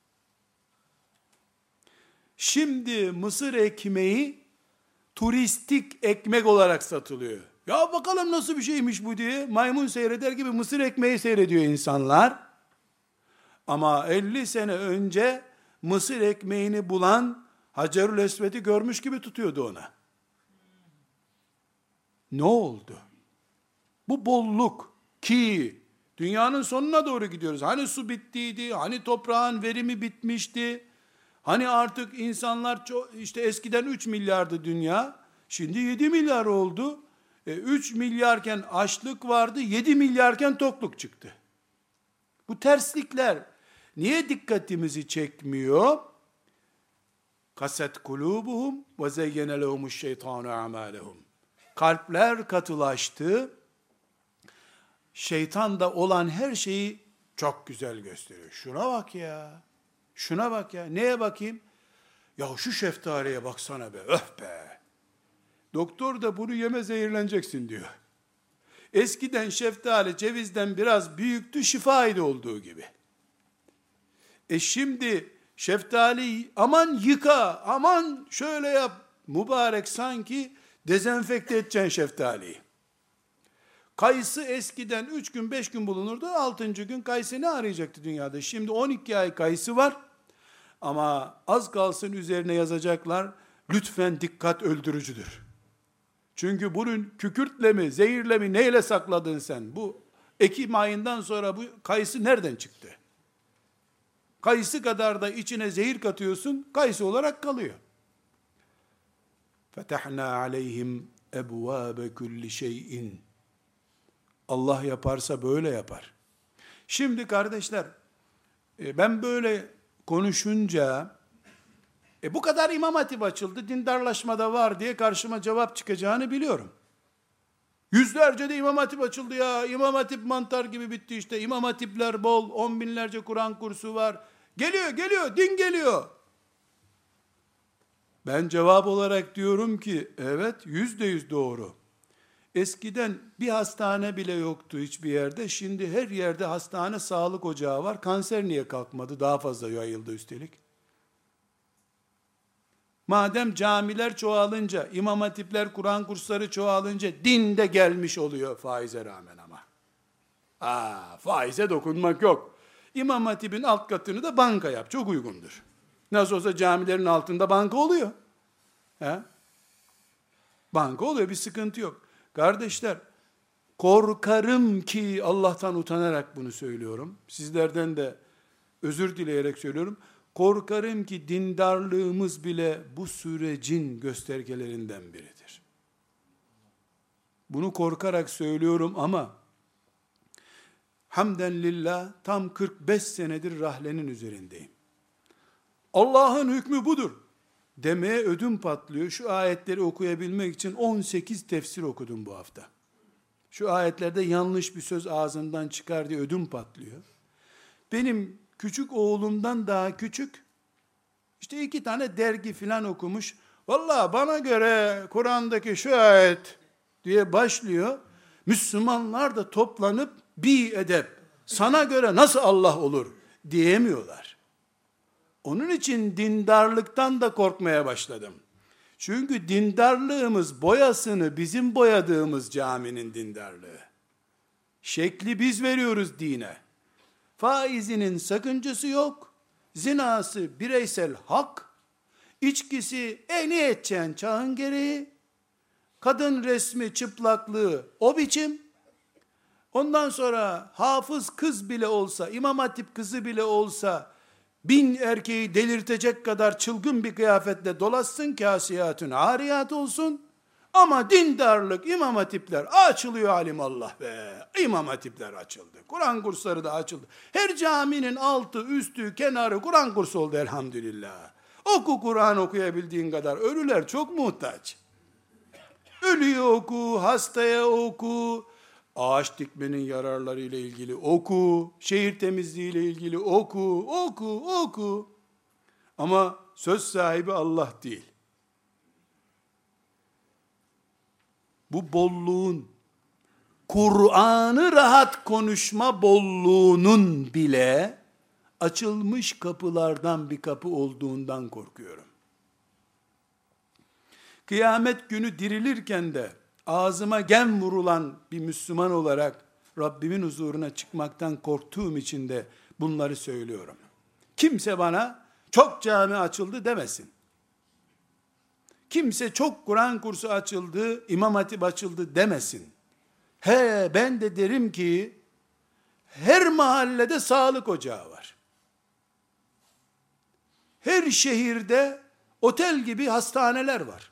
Şimdi mısır ekmeği turistik ekmek olarak satılıyor. Ya bakalım nasıl bir şeymiş bu diye maymun seyreder gibi mısır ekmeği seyrediyor insanlar. Ama 50 sene önce mısır ekmeğini bulan Hacerül Esved'i görmüş gibi tutuyordu ona. Ne oldu? Bu bolluk ki dünyanın sonuna doğru gidiyoruz. Hani su bittiydi, hani toprağın verimi bitmişti, hani artık insanlar işte eskiden 3 milyardı dünya, şimdi 7 milyar oldu. 3 milyarken açlık vardı, 7 milyarken tokluk çıktı. Bu terslikler niye dikkatimizi çekmiyor? Kaset kulubuhum ve zeyyene lehumuş şeytanu amalehum. Kalpler katılaştı. Şeytan da olan her şeyi çok güzel gösteriyor. Şuna bak ya. Şuna bak ya. Neye bakayım? Ya şu şeftaliye baksana be. Öf be. Doktor da bunu yeme zehirleneceksin diyor. Eskiden şeftali cevizden biraz büyüktü, şifaydı olduğu gibi. Şimdi şeftali aman yıka, aman şöyle yap. Mübarek sanki dezenfekte edeceksin şeftaliyi. Kayısı eskiden 3 gün 5 gün bulunurdu. 6. gün kayısı ne arayacaktı dünyada? Şimdi 12 ay kayısı var. Ama az kalsın üzerine yazacaklar. Lütfen dikkat öldürücüdür. Çünkü bunun kükürtle mi, zehirle mi, neyle sakladın sen? Bu Ekim ayından sonra bu kayısı nereden çıktı? Kayısı kadar da içine zehir katıyorsun, kayısı olarak kalıyor. Fetahna aleyhim ebvâbe kulli şeyin. Allah yaparsa böyle yapar. Şimdi kardeşler, ben böyle konuşunca, bu kadar imam hatip açıldı, dindarlaşma da var diye karşıma cevap çıkacağını biliyorum. Yüzlerce de imam hatip açıldı ya, imam hatip mantar gibi bitti işte, imam hatipler bol, 10 binlerce Kur'an kursu var. Geliyor, din geliyor. Ben cevap olarak diyorum ki, evet, %100 doğru. Eskiden bir hastane bile yoktu hiçbir yerde. Şimdi her yerde hastane, sağlık ocağı var. Kanser niye kalkmadı? Daha fazla yayıldı üstelik. Madem camiler çoğalınca, imam hatipler, Kur'an kursları çoğalınca din de gelmiş oluyor faize rağmen ama. Faize dokunmak yok. İmam hatibin alt katını da banka yap. Çok uygundur. Nasıl olsa camilerin altında banka oluyor. Banka oluyor, bir sıkıntı yok. Kardeşler, korkarım ki, Allah'tan utanarak bunu söylüyorum, sizlerden de özür dileyerek söylüyorum, korkarım ki dindarlığımız bile bu sürecin göstergelerinden biridir. Bunu korkarak söylüyorum ama, hamden lillah, tam 45 senedir rahlenin üzerindeyim. Allah'ın hükmü budur demeye ödüm patlıyor. Şu ayetleri okuyabilmek için 18 tefsir okudum bu hafta. Şu ayetlerde yanlış bir söz ağzından çıkar diye ödüm patlıyor. Benim küçük oğlumdan daha küçük, işte 2 tane dergi filan okumuş. Vallahi bana göre Kur'an'daki şu ayet diye başlıyor. Müslümanlar da toplanıp bir edep, sana göre nasıl Allah olur diyemiyorlar. Onun için dindarlıktan da korkmaya başladım. Çünkü dindarlığımız boyasını bizim boyadığımız caminin dindarlığı. Şekli biz veriyoruz dine. Faizinin sakıncası yok. Zinası bireysel hak. İçkisi ne edeceksin çağın gereği. Kadın resmi, çıplaklığı o biçim. Ondan sonra hafız kız bile olsa, imam hatip kızı bile olsa, 1000 erkeği delirtecek kadar çılgın bir kıyafetle dolaşsın, kasiyatun ariyat olsun. Ama dindarlık, imam hatipler açılıyor, alimallah be. İmam hatipler açıldı. Kur'an kursları da açıldı. Her caminin altı, üstü, kenarı Kur'an kursu oldu elhamdülillah. Oku Kur'an okuyabildiğin kadar. Ölüler çok muhtaç. Ölüye oku, hastaya oku, Ağaç dikmenin yararları ile ilgili oku, şehir temizliği ile ilgili oku. Ama söz sahibi Allah değil. Bu bolluğun, Kur'an'ı rahat konuşma bolluğunun bile açılmış kapılardan bir kapı olduğundan korkuyorum. Kıyamet günü dirilirken de ağzıma gem vurulan bir Müslüman olarak Rabbimin huzuruna çıkmaktan korktuğum için de bunları söylüyorum. Kimse bana çok cami açıldı demesin. Kimse çok Kur'an kursu açıldı, İmam Hatip açıldı demesin. Ben de derim ki her mahallede sağlık ocağı var. Her şehirde otel gibi hastaneler var.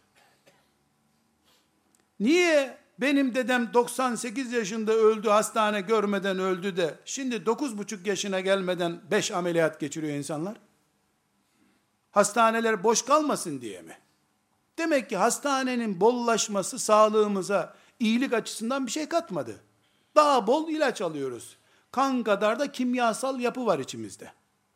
Niye benim dedem 98 yaşında öldü, hastane görmeden öldü de şimdi 9,5 yaşına gelmeden 5 ameliyat geçiriyor insanlar? Hastaneler boş kalmasın diye mi? Demek ki hastanenin bollaşması sağlığımıza iyilik açısından bir şey katmadı. Daha bol ilaç alıyoruz. Kan kadar da kimyasal yapı var içimizde.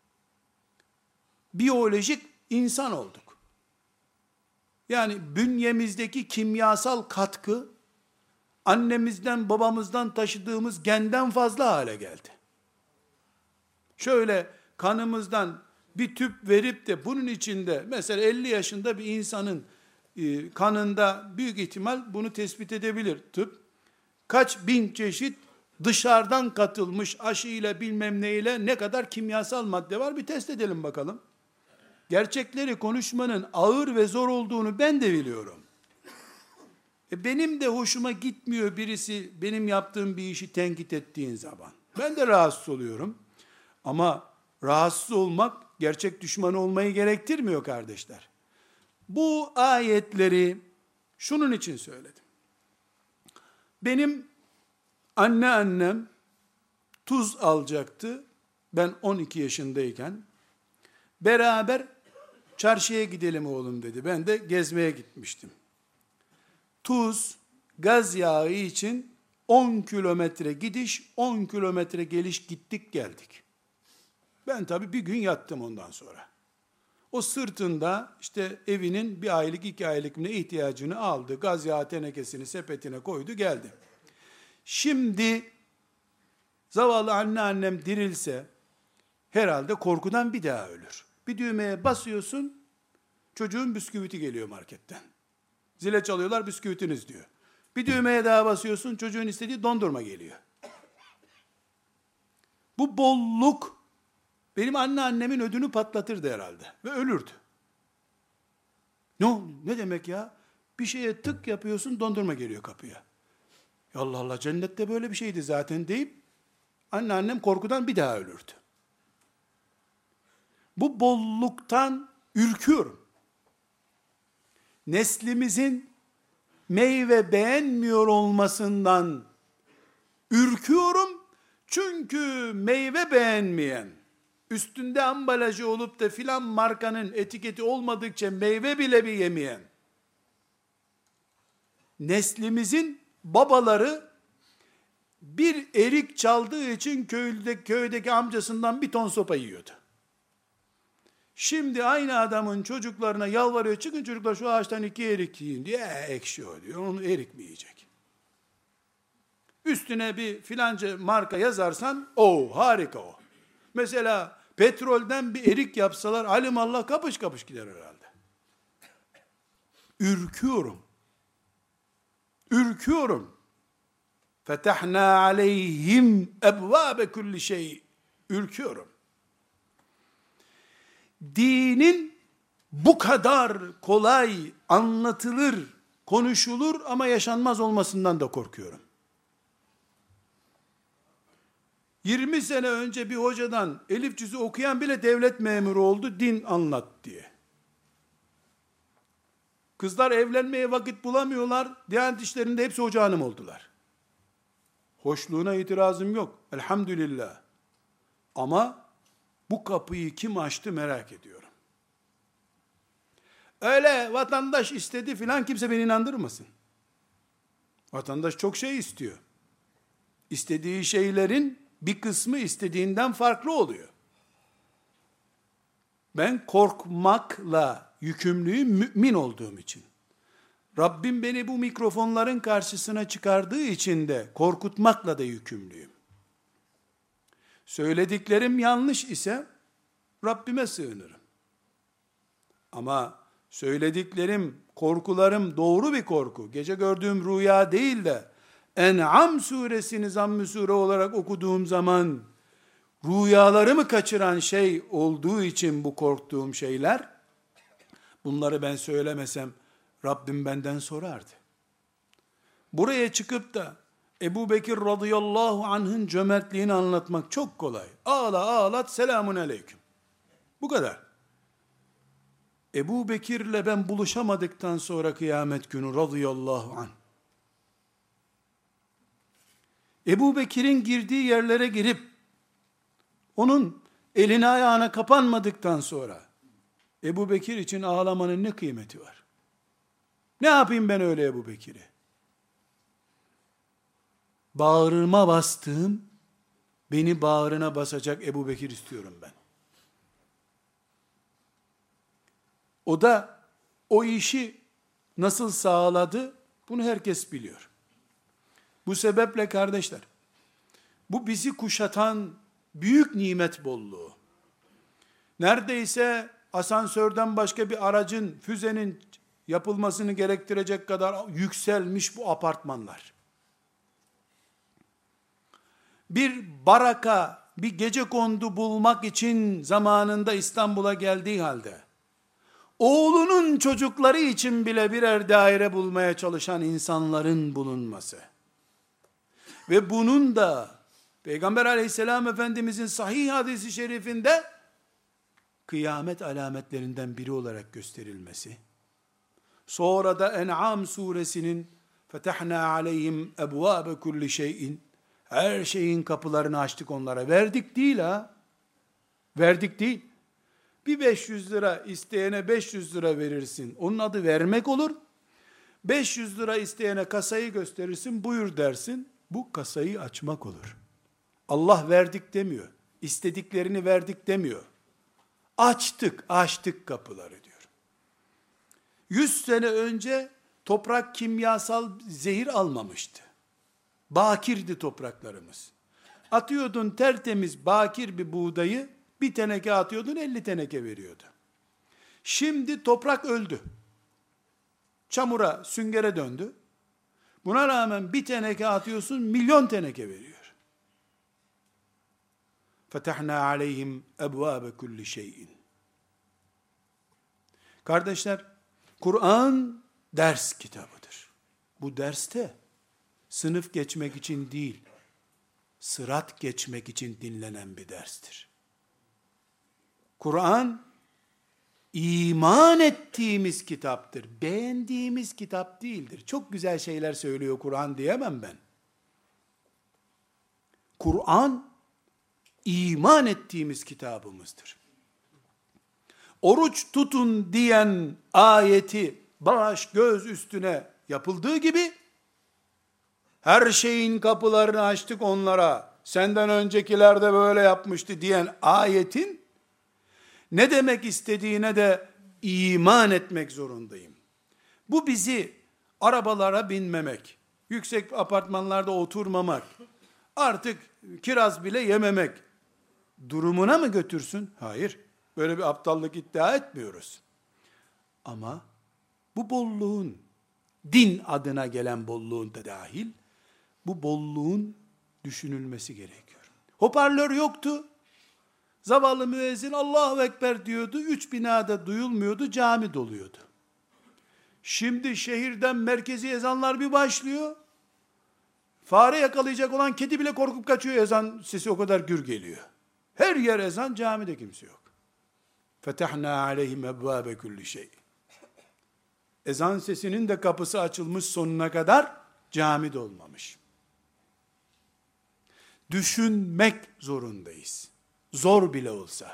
Biyolojik insan olduk. Yani bünyemizdeki kimyasal katkı annemizden babamızdan taşıdığımız genden fazla hale geldi. Şöyle kanımızdan bir tüp verip de bunun içinde mesela 50 yaşında bir insanın kanında büyük ihtimal bunu tespit edebilir tıp. Kaç bin çeşit dışarıdan katılmış aşıyla bilmem neyle ne kadar kimyasal madde var bir test edelim bakalım. Gerçekleri konuşmanın ağır ve zor olduğunu ben de biliyorum. Benim de hoşuma gitmiyor birisi benim yaptığım bir işi tenkit ettiğin zaman. Ben de rahatsız oluyorum. Ama rahatsız olmak gerçek düşman olmayı gerektirmiyor kardeşler. Bu ayetleri şunun için söyledim. Benim annem tuz alacaktı. Ben 12 yaşındayken beraber çarşıya gidelim oğlum dedi. Ben de gezmeye gitmiştim. Tuz, gaz yağı için 10 kilometre gidiş, 10 kilometre geliş gittik geldik. Ben tabii bir gün yattım ondan sonra. O sırtında işte evinin bir aylık 2 aylık ne ihtiyacını aldı. Gaz yağı tenekesini sepetine koydu geldi. Şimdi zavallı anneannem dirilse herhalde korkudan bir daha ölür. Bir düğmeye basıyorsun çocuğun bisküviti geliyor marketten. Zile çalıyorlar bisküvitiniz diyor. Bir düğmeye daha basıyorsun çocuğun istediği dondurma geliyor. Bu bolluk benim anneannemin ödünü patlatırdı herhalde ve ölürdü. Ne demek ya? Bir şeye tık yapıyorsun dondurma geliyor kapıya. Allah Allah cennette böyle bir şeydi zaten deyip anneannem korkudan bir daha ölürdü. Bu bolluktan ürküyorum. Neslimizin meyve beğenmiyor olmasından ürküyorum. Çünkü meyve beğenmeyen, üstünde ambalajı olup da filan markanın etiketi olmadıkça meyve bile bir yemeyen, neslimizin babaları bir erik çaldığı için köydeki amcasından bir ton sopa yiyordu. Şimdi aynı adamın çocuklarına yalvarıyor, çıkın çocuklar şu ağaçtan 2 erik yiyin diye, ekşi o diyor, onu erik mi yiyecek? Üstüne bir filanca marka yazarsan, harika o. Mesela petrolden bir erik yapsalar, alimallah kapış kapış gider herhalde. Ürküyorum. Fetahna aleyhim ebvabe kulli şey. Ürküyorum. Dinin bu kadar kolay anlatılır, konuşulur ama yaşanmaz olmasından da korkuyorum. 20 sene önce bir hocadan elif cüzü okuyan bile devlet memuru oldu din anlat diye. Kızlar evlenmeye vakit bulamıyorlar. Diyanet işlerinde hepsi hoca hanım oldular. Hoşluğuna itirazım yok. Elhamdülillah. Ama bu kapıyı kim açtı merak ediyorum. Öyle vatandaş istedi filan kimse beni inandırmasın. Vatandaş çok şey istiyor. İstediği şeylerin bir kısmı istediğinden farklı oluyor. Ben korkmakla yükümlüyüm mümin olduğum için. Rabbim beni bu mikrofonların karşısına çıkardığı için de korkutmakla da yükümlüyüm. Söylediklerim yanlış ise Rabbime sığınırım. Ama söylediklerim, korkularım doğru bir korku, gece gördüğüm rüya değil de En'am suresini zamm-ı sure olarak okuduğum zaman rüyalarımı kaçıran şey olduğu için bu korktuğum şeyler, bunları ben söylemesem Rabbim benden sorardı. Buraya çıkıp da Ebu Bekir radıyallahu anh'ın cömertliğini anlatmak çok kolay. Ağla ağlat, selamun aleyküm. Bu kadar. Ebu Bekir'le ben buluşamadıktan sonra kıyamet günü radıyallahu anh, Ebu Bekir'in girdiği yerlere girip onun eline ayağına kapanmadıktan sonra Ebu Bekir için ağlamanın ne kıymeti var? Ne yapayım ben öyle Ebu Bekir'i? Bağrıma bastığım, beni bağrına basacak Ebu Bekir istiyorum ben. O da o işi nasıl sağladı? Bunu herkes biliyor. Bu sebeple kardeşler, bu bizi kuşatan büyük nimet bolluğu. Neredeyse asansörden başka bir aracın, füzenin yapılmasını gerektirecek kadar yükselmiş bu apartmanlar. Bir baraka, bir gecekondu bulmak için zamanında İstanbul'a geldiği halde, oğlunun çocukları için bile birer daire bulmaya çalışan insanların bulunması ve bunun da Peygamber aleyhisselam Efendimizin sahih hadisi şerifinde kıyamet alametlerinden biri olarak gösterilmesi, sonra da En'am suresinin fetahna aleyhim ebvâbe kulli şeyin, her şeyin kapılarını açtık onlara, verdik değil ha, verdik değil. Bir 500 lira isteyene 500 lira verirsin. Onun adı vermek olur. 500 lira isteyene kasayı gösterirsin, buyur dersin. Bu kasayı açmak olur. Allah verdik demiyor. İstediklerini verdik demiyor. Açtık kapıları diyor. 100 sene önce toprak kimyasal zehir almamıştı. Bakirdi topraklarımız. Atıyordun tertemiz bakir bir buğdayı, bir teneke atıyordun 50 teneke veriyordu. Şimdi toprak öldü. Çamura, süngere döndü. Buna rağmen bir teneke atıyorsun, milyon teneke veriyor. Fetahna aleyhim ebvâbe kulli şeyin. Kardeşler, Kur'an ders kitabıdır. Bu derste sınıf geçmek için değil, sırat geçmek için dinlenen bir derstir. Kur'an, iman ettiğimiz kitaptır. Beğendiğimiz kitap değildir. Çok güzel şeyler söylüyor Kur'an diyemem ben. Kur'an, iman ettiğimiz kitabımızdır. Oruç tutun diyen ayeti baş göz üstüne yapıldığı gibi, her şeyin kapılarını açtık onlara, senden öncekiler de böyle yapmıştı diyen ayetin, ne demek istediğine de iman etmek zorundayım. Bu bizi arabalara binmemek, yüksek apartmanlarda oturmamak, artık kiraz bile yememek durumuna mı götürsün? Hayır. Böyle bir aptallık iddia etmiyoruz. Ama bu bolluğun, din adına gelen bolluğun da dahil, bu bolluğun düşünülmesi gerekiyor. Hoparlör yoktu. Zavallı müezzin Allahu Ekber diyordu. 3 binada duyulmuyordu. Cami doluyordu. Şimdi şehirden merkezi ezanlar bir başlıyor. Fare yakalayacak olan kedi bile korkup kaçıyor. Ezan sesi o kadar gür geliyor. Her yer ezan, camide kimse yok. Fetahna aleyhim ebvâbe kulli şey. Ezan sesinin de kapısı açılmış sonuna kadar, cami dolmamış. Düşünmek zorundayız. Zor bile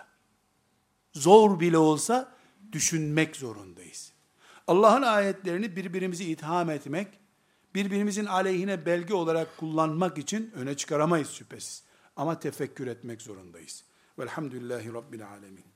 olsa düşünmek zorundayız. Allah'ın ayetlerini birbirimizi itham etmek, birbirimizin aleyhine belge olarak kullanmak için öne çıkaramayız şüphesiz. Ama tefekkür etmek zorundayız. Velhamdülillahi Rabbil alemin.